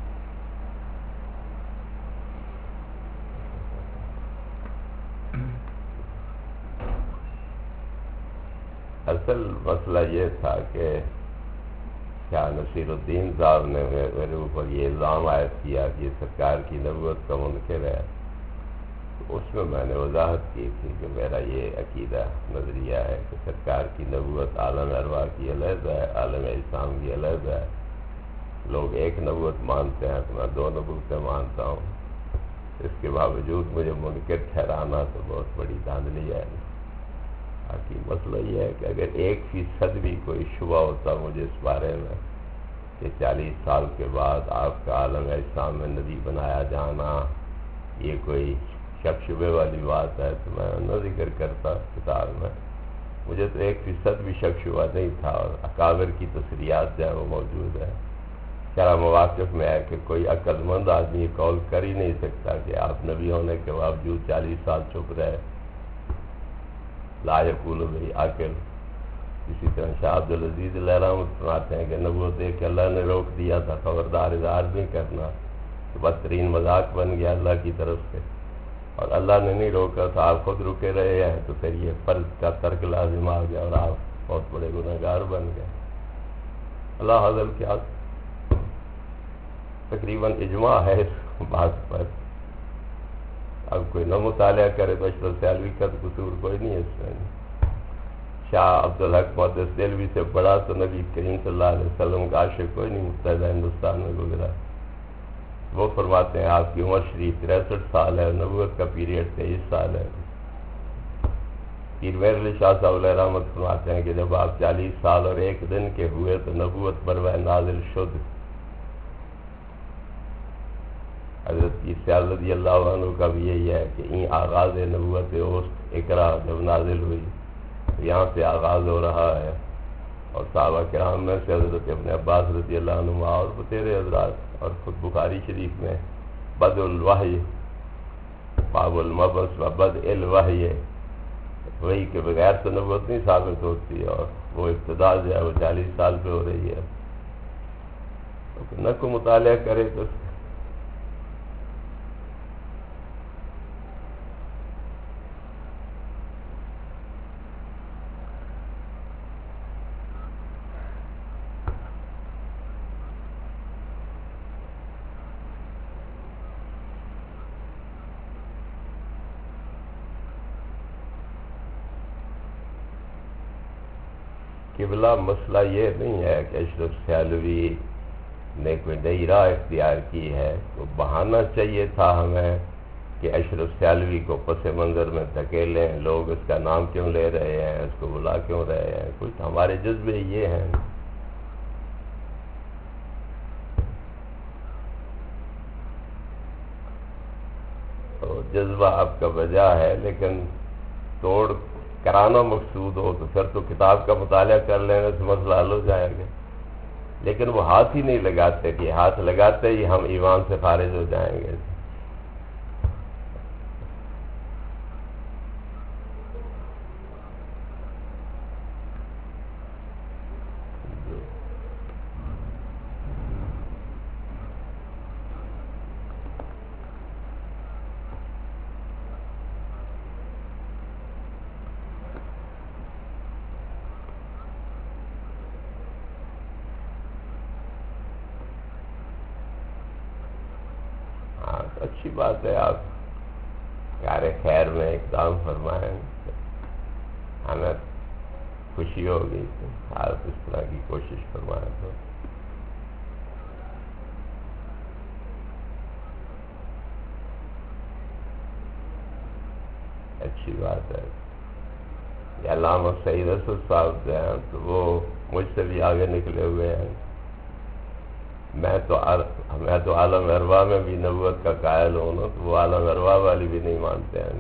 اصل مسئلہ یہ تھا کہ شاہ نصیر الدین صاحب نے میرے اوپر یہ الزام عائد کیا کہ یہ سرکار کی نبوت کا منکر ہے. تو اس میں نے وضاحت کی تھی کہ میرا یہ عقیدہ نظریہ ہے کہ سرکار کی نبوت عالم ارواح کی علیحدہ ہے، عالم اسلام کی علیحدہ ہے. لوگ ایک نبوت مانتے ہیں تو میں دو نبوتیں مانتا ہوں. اس کے باوجود مجھے منکر ٹھہرانا تو بہت بڑی دھاندلی ہے. باقی مسئلہ یہ ہے کہ اگر 1% بھی کوئی شبہ ہوتا مجھے اس بارے میں کہ 40 سال کے بعد آپ کا عالم اسلام میں نبی بنایا جانا یہ کوئی شک شبے والی بات ہے تو میں نہ ذکر کرتا کتاب میں. مجھے تو 1% بھی شک شبہ نہیں تھا، اور اکابر کی تصریحات جو ہے وہ موجود ہے. شرح مواقف میں ہے کہ کوئی عقل مند آدمی یہ قول کر ہی نہیں سکتا کہ آپ نبی ہونے کے باوجود 40 سال چپ رہے. لا یقول بھائی عاقل. اسی طرح شاہ عبدالعزیز علیہ رحمۃ فرماتے ہیں کہ نبوت ایک اللہ نے روک دیا تھا، خبردار اظہار نہیں کرنا، تو بدترین مذاق بن گیا اللہ کی طرف سے. اور اللہ نے نہیں روکا تھا، آپ خود رکے رہے ہیں، تو پھر یہ فرض کا ترک لازم آ گیا اور آپ بہت بڑے گنہگار بن گئے. اللہ حضر کیا تقریباً اجماع ہے اس بات پر. اب کوئی نہ مطالعہ کرے تو اشرف سیالوی کا تو قصور کوئی نہیں ہے اس میں. شاہ عبدالحق محدث دہلوی سے بڑا تو نبی کریم صلی اللہ علیہ وسلم کا عاشق کوئی نہیں متحدہ ہندوستان میں گزرا. وہ فرماتے ہیں آپ کی عمر شریف 63 سال ہے، نبوت کا پیریڈ 23 سال ہے. پیر مہر علی شاہ صاحب علیہ رحمت فرماتے ہیں کہ جب آپ 40 سال اور 1 دن کے ہوئے تو نبوت بروئے نازل شد. حضرت عیسیٰ رضی اللہ عنہ کا بھی یہی ہے کہ این آغاز نبوت اوست اقرا جب نازل ہوئی یہاں سے آغاز ہو رہا ہے. اور صحابہ کرام میں سے حضرت ابن عباس رضی اللہ عنہ اور بتیرے حضرات، اور خود بخاری شریف میں بدء الوحی باب المبعث و بدء الوحی، وہی کے بغیر تو نبوت نہیں ثابت ہوتی، اور وہ ابتدا جو ہے وہ 40 سال پہ ہو رہی ہے. نہ کو مطالعہ کرے تو قبلہ مسئلہ یہ نہیں ہے کہ اشرف سیالوی نے کوئی نئی راہ اختیار کی ہے. تو بہانہ چاہیے تھا ہمیں کہ اشرف سیالوی کو پس منظر میں دھکیلیں. لوگ اس کا نام کیوں لے رہے ہیں، اس کو بلا کیوں رہے ہیں؟ کچھ ہمارے جذبے یہ ہیں. تو جذبہ آپ کا بجا ہے، لیکن توڑ کرانا مقصود ہو تو پھر تو کتاب کا مطالعہ کر لینے سے مسئلہ حل ہو جائے گا. لیکن وہ ہاتھ ہی نہیں لگاتے کہ ہاتھ لگاتے ہی ہم ایمان سے خارج ہو جائیں گے. اچھی بات ہے، آپ کار خیر میں اقدام فرمائیں، ہمیں خوشی ہوگی کہ آپ اس طرح کی کوشش فرمائیں. تو اچھی بات ہے. یہ علامہ سعید اسد صاحب جو ہیں تو وہ مجھ سے بھی آگے نکلے ہوئے ہیں. میں تو عالم ارواح میں بھی نبوت کا قائل ہوں نا، تو وہ عالم ارواح والی بھی نہیں مانتے ہیں.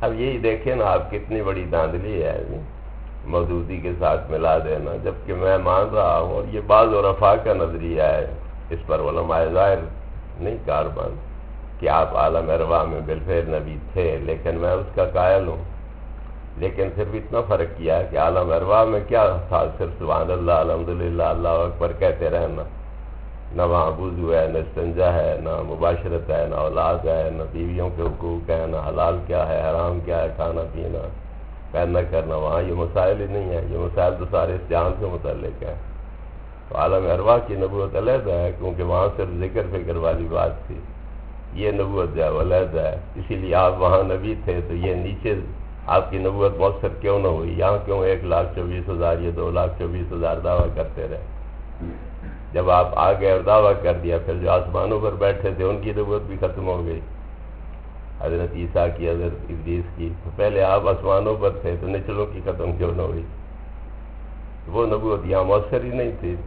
اب یہی دیکھیں نا آپ کتنی بڑی دھاندلی ہے جی، مودودی کے ساتھ ملا دینا، جبکہ میں مان رہا ہوں، اور یہ بعض عرفاء کا نظریہ ہے، اس پر علماء ظاہر نہیں کاربند کہ آپ عالم ارواح میں بالفعل نبی تھے، لیکن میں اس کا قائل ہوں، لیکن صرف اتنا فرق کیا ہے کہ عالم ارواح میں کیا تھا، صرف سبحان اللہ، الحمدللہ، اللہ اکبر کہتے رہنا، نہ وہاں وضو ہے، نہ استنجا ہے، نہ مباشرت ہے، نہ اولاد ہے، نہ بیویوں کے حقوق ہے، نہ حلال کیا ہے، حرام کیا ہے، کھانا پینا، پہننا کرنا، وہاں یہ مسائل ہی نہیں ہیں، یہ مسائل تو سارے اس جہان سے متعلق ہیں۔ تو عالم ارواح کی نبوت علیحدہ ہے، کیونکہ وہاں صرف ذکر فکر والی بات تھی، یہ نبوت جو ہے وہ علیحدہ ہے، اسی لیے آپ وہاں نبی تھے تو یہ نیچے آپ کی نبوت مؤثر کیوں نہ ہوئی، یہاں کیوں 1,24,000 یہ 2,24,000 دعویٰ کرتے رہے؟ جب آپ آ گئے اور دعویٰ کر دیا، پھر جو آسمانوں پر بیٹھے تھے ان کی نبوت بھی ختم ہو گئی، حضرت عیسیٰ کی، حضرت ادریس کی، تو پہلے آپ آسمانوں پر تھے تو نچلوں کی ختم کیوں نہ ہوئی؟ وہ نبوت یہاں مؤثر ہی نہیں تھی۔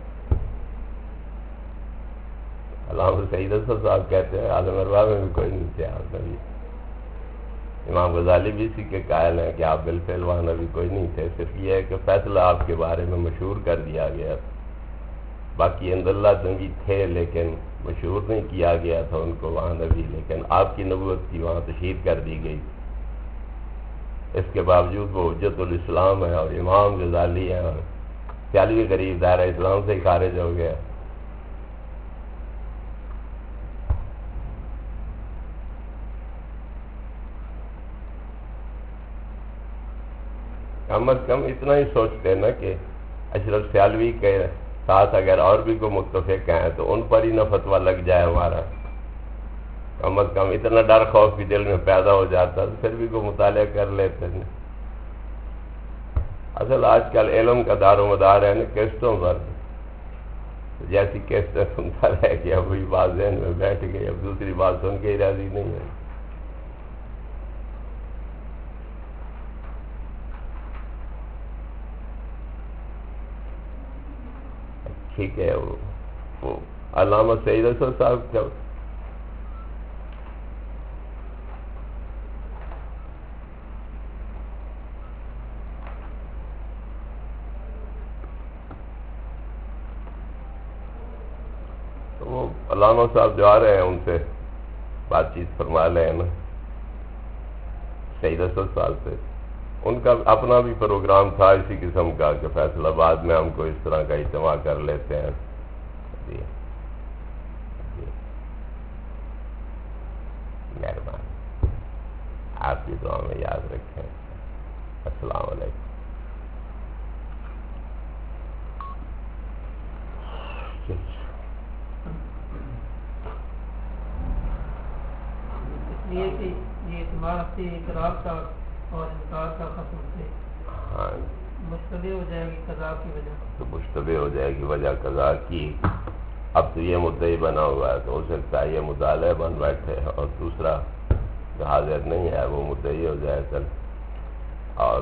علامہ سعید اصغر صاحب کہتے ہیں عالم ارواح میں بھی کوئی نہیں تھے آپ نبی۔ امام غزالی بھی اسی کے قائل ہیں کہ آپ بالفعل وہاں نبی کوئی نہیں تھے، صرف یہ ہے کہ فیصلہ آپ کے بارے میں مشہور کر دیا گیا، باقی انداللہ نبی تھے لیکن مشہور نہیں کیا گیا تھا ان کو وہاں نبی، لیکن آپ کی نبوت کی وہاں تشہیر کر دی گئی۔ اس کے باوجود وہ حجت الاسلام ہے اور امام غزالی ہیں، اور 40 قریب دائرہ اسلام سے ہی خارج ہو گیا۔ کم از کم اتنا ہی سوچتے نا کہ اشرف سیالوی کے ساتھ اگر اور بھی کوئی متفق ہیں تو ان پر ہی نہ فتویٰ لگ جائے ہمارا، کم از کم اتنا ڈر خوف بھی دل میں پیدا ہو جاتا تو پھر بھی کوئی مطالعہ کر لیتے ہیں۔ اصل آج کل علم کا دار و مدار ہے نا کیسٹوں پر، جیسی کیسٹیں سنتا رہ گیا وہی بات ذہن میں بیٹھ گئی، اب دوسری بات سن کے ہی راضی نہیں ہے۔ ٹھیک ہے، وہ علامہ سعید اصغر صاحب کا وہ علامہ صاحب جو آ رہے ہیں ان سے بات چیت فرما لے نا سعید اصغر صاحب سے، ان کا اپنا بھی پروگرام تھا اسی قسم کا کہ فیصل آباد میں ہم کو اس طرح کا اجتماع کر لیتے ہیں۔ جی جی مہربانی، آپ کی دعا میں یاد رکھیں۔ السلام علیکم۔ یہ کہ یہ اعتماد سے اقرار کا اور انکار کا ختم سے ہاں مشتبہ ہو جائے گی قضا کی وجہ، تو مشتبہ ہو جائے گی وجہ قضا کی۔ اب تو یہ مدعی بنا ہوا ہے تو ہو سکتا ہے یہ مدعا بن بیٹھے اور دوسرا جو حاضر نہیں ہے وہ مدعی ہو جائے کل، اور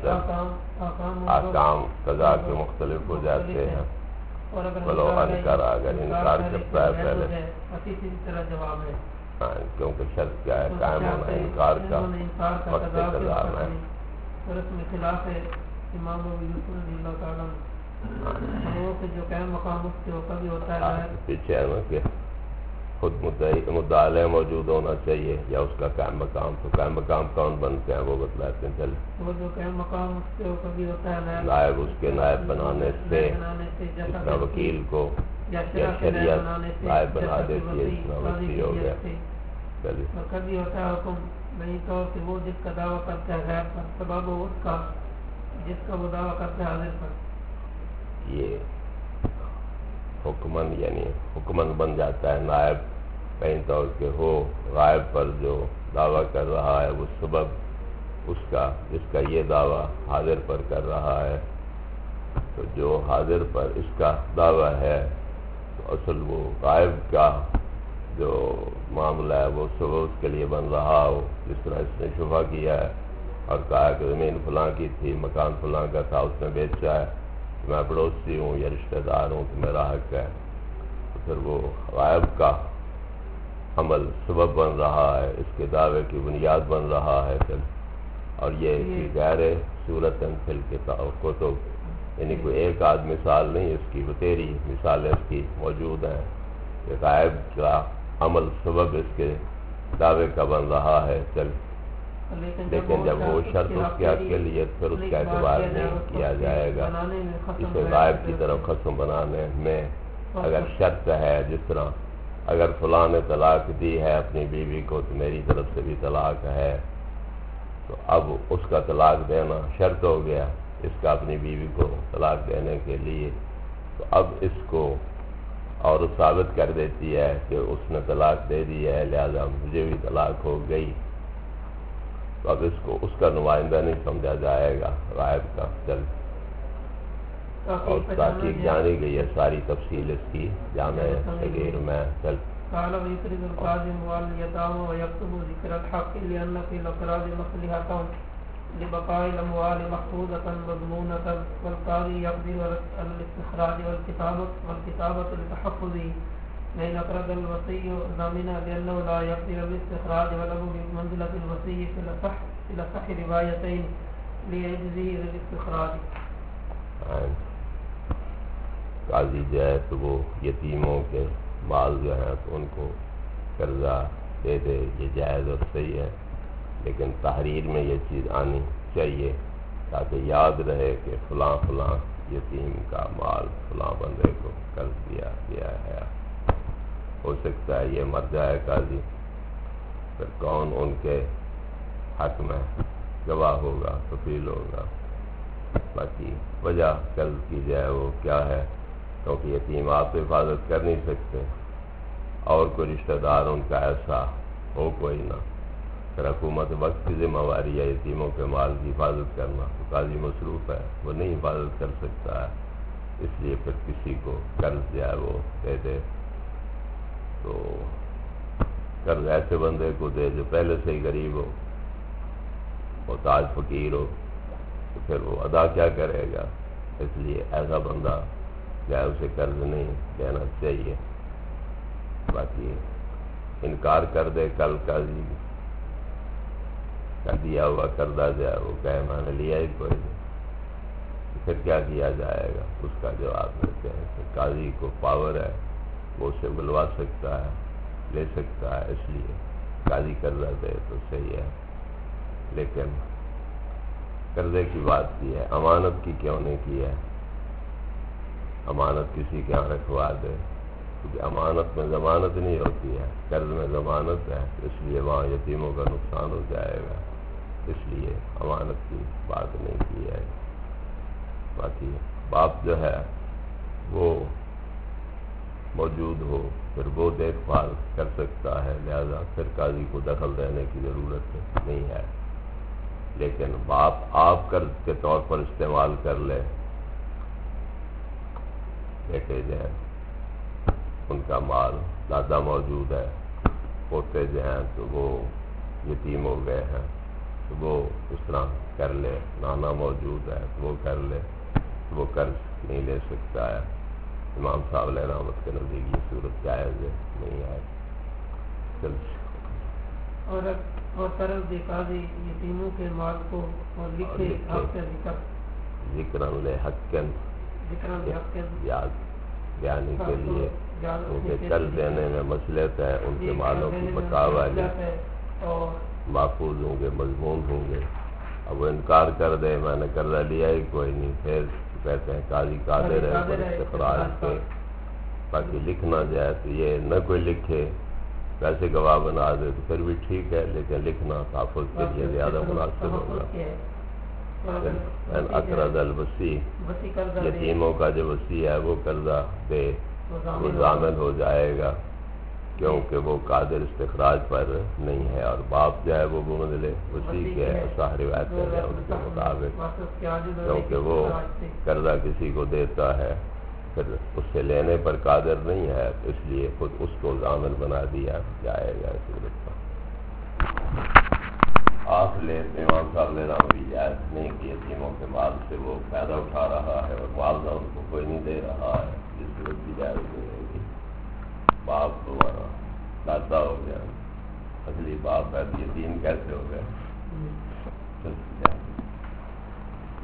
احکام قضا کے مختلف ہو جاتے ہیں۔ بلو انکار، اگر انکار کرتا ہے پہلے، اسی طرح جواب ہے، ہاں کیونکہ شرط کیا ہے قائم ہونا انکار کا، وقت قضا میں، اور اس میں خلاف ہے امام ابو یوسف رضی اللہ تعالیٰ وہ کہ جو قائم مقام اس کے اوپر بھی ہوتا ہے پیچھے ہے نا کہ خود مدعا علیہ موجود ہونا چاہیے یا اس کا قائم مقام، تو قائم مقام کون بنتے ہیں وہ بتلاتے ہیں۔ چلے وہ جو قائم مقام اس کے اوپر بھی ہوتا ہے نائب، اس کے نائب بنانے سے اتنا وکیل کو یا شریعت نائب بنا دیتی ہے، اتنا وسیع ہو گیا۔ چلیے اور کبھی ہوتا ہے حکم نہیں طور سے وہ جس کا دعویٰ کرتا ہے غیر پر، سبب اس کا جس کا وہ دعویٰ کرتا ہے حاضر پر، یہ حکمن یعنی حکمن بن جاتا ہے نائب کہیں طور کے ہو غائب پر جو دعویٰ کر رہا ہے وہ سبب اس کا جس کا یہ دعویٰ حاضر پر کر رہا ہے، تو جو حاضر پر اس کا دعویٰ ہے تو اصل وہ غائب کا جو معاملہ ہے وہ سبب اس کے لیے بن رہا ہو، جس طرح اس نے شبہ کیا ہے اور کہا کہ زمین فلاں کی تھی، مکان فلاں کا تھا، اس نے بیچا ہے، میں پڑوسی ہوں یا رشتہ دار ہوں تو میرا حق ہے، تو پھر وہ غائب کا عمل سبب بن رہا ہے، اس کے دعوے کی بنیاد بن رہا ہے، اور یہ غیر صورت فی الکتب، یعنی کوئی ایک آدھ مثال نہیں اس کی، بتیری مثالیں اس کی موجود ہیں کہ غائب کا عمل سبب اس کے دعوے کا بن رہا ہے، لیکن جب وہ شرط اس کے حق کے لیے پھر اس کا اعتبار نہیں کیا جائے گا۔ اسے غائب کی طرف خصم بنانے میں اگر شرط ہے، جس طرح اگر فلاں نے طلاق دی ہے اپنی بیوی کو تو میری طرف سے بھی طلاق ہے، تو اب اس کا طلاق دینا شرط ہو گیا اس کا اپنی بیوی کو طلاق دینے کے لیے، تو اب اس کو اور ثابت کر دیتی ہے کہ اس نے طلاق دے دی ہے لہذا مجھے بھی طلاق ہو گئی، تو اب اس کو اس کا نمائندہ نہیں سمجھا جائے گا غائب کا۔ اور تحقیق جانی گئی ہے ساری تفصیل اس کی جامع صغیر میں۔ قال ويفرض القاضي اموال اليتامى ويكتب ذكر الحق لأن في الأقراض مصلحة لبقاء الأموال محفوظة مضمونة، والقاضي يقدر على الاستخراج والكتابة لتحفظه، وإن أقرض الوصي ضامنا لأنه لا يقدر بالاستخراج وله بمنزلة الوصي في الأصح روايتين ليجزيه بالاستخراج۔ قاضی جو ہے تو وہ یتیموں کے مال جو ہیں تو ان کو قرضہ دے دے، یہ جائز اور صحیح ہے، لیکن تحریر میں یہ چیز آنی چاہیے تاکہ یاد رہے کہ فلاں فلاں یتیم کا مال فلاں بندے کو قرض دیا گیا ہے۔ ہو سکتا ہے یہ مر جائے قاضی، پھر کون ان کے حق میں گواہ ہوگا، کفیل ہوگا، باقی وجہ قرض کی جائے وہ کیا ہے، کیونکہ یتیم آپ حفاظت کر نہیں سکتے اور کوئی رشتہ دار ان کا ایسا ہو کوئی نہ، پھر حکومت وقت کی ذمہ واری ہے یتیموں کے مال کی حفاظت کرنا، تو قاضی مصروف ہے وہ نہیں حفاظت کر سکتا ہے، اس لیے پھر کسی کو قرض جو ہے وہ دے دے، تو قرض ایسے بندے کو دے جو پہلے سے ہی غریب ہو، محتاج فقیر ہو، تو پھر وہ ادا کیا کرے گا، اس لیے ایسا بندہ جو ہے اسے قرض نہیں دینا چاہیے۔ باقی انکار کر دے کل قاضی کا دیا ہوا قرضہ جو ہے وہ کہے میں نے لیا ہی کوئی نہیں، تو پھر کیا کیا جائے گا، اس کا جواب دیتے ہیں کہ قاضی کو پاور ہے، وہ اسے بلوا سکتا ہے، لے سکتا ہے، اس لیے قاضی قرضہ دے تو صحیح ہے، لیکن قرضے کی بات کی ہے، امانت کی کیوں نہیں کی ہے؟ امانت کسی کے یہاں رکھوا دے، کیونکہ امانت میں ضمانت نہیں ہوتی ہے، قرض میں ضمانت ہے، اس لیے وہاں یتیموں کا نقصان ہو جائے گا، اس لیے امانت کی بات نہیں کی ہے۔ باقی باپ جو ہے وہ موجود ہو پھر وہ دیکھ بھال کر سکتا ہے، لہذا پھر قاضی کو دخل دینے کی ضرورت نہیں ہے، لیکن باپ آپ قرض کے طور پر استعمال کر لے، بیٹے جو ہیں ان کا مال، دادا موجود ہے، پوتے جو ہیں تو وہ یتیم ہو گئے ہیں، تو وہ اس طرح کر لے، نانا موجود ہے تو وہ کر لے، تو وہ قرض نہیں لے سکتا ہے۔ امام صاحب علیہ رحمت کے نزدیک یہ صورت جائز نہیں ہے۔ اور طرف قاضی یتیموں کے مال کو اور لکھے حق سے ذکر لحقن یاد بیانی کے لیے، کیونکہ قرض دینے میں مصلحت ہے، ان کے مالوں کی بقا والی محفوظ ہوں گے، مضمون ہوں گے۔ اب وہ انکار کر دے میں نے قرضہ لیا ہی کوئی نہیں، پھر کہتے ہیں قاضی قادر ہے پر استخراج کے، باقی لکھنا جائے تو یہ نہ کوئی لکھے، ویسے گواہ بنا دے تو پھر بھی ٹھیک ہے، لیکن لکھنا تحفظ کے لیے زیادہ مناسب ہوگا۔ اقرض الوصی، یتیموں کا جو وصی ہے وہ قرضہ دے وہ ضامن ہو جائے گا، کیونکہ وہ قادر استخراج پر نہیں ہے، اور باپ جو ہے وہ بمنزل وصی کے صحیح روایت ہے ان کے مطابق، کیونکہ وہ قرضہ کسی کو دیتا ہے پھر اس سے لینے پر قادر نہیں ہے، اس لیے خود اس کو ضامن بنا دیا جائے گا۔ صورت کا آپ لے امام صاحب نے بھی جائز نہیں کی، یتیموں کے مال سے وہ فائدہ اٹھا رہا ہے اور معاوضہ ان کو کوئی نہیں دے رہا ہے، جس صورت بھی جائز نہیں ہوگی۔ باپ دوبارہ داتا ہو گیا، اصلی باپ ہے، یتیم کیسے ہو گئے؟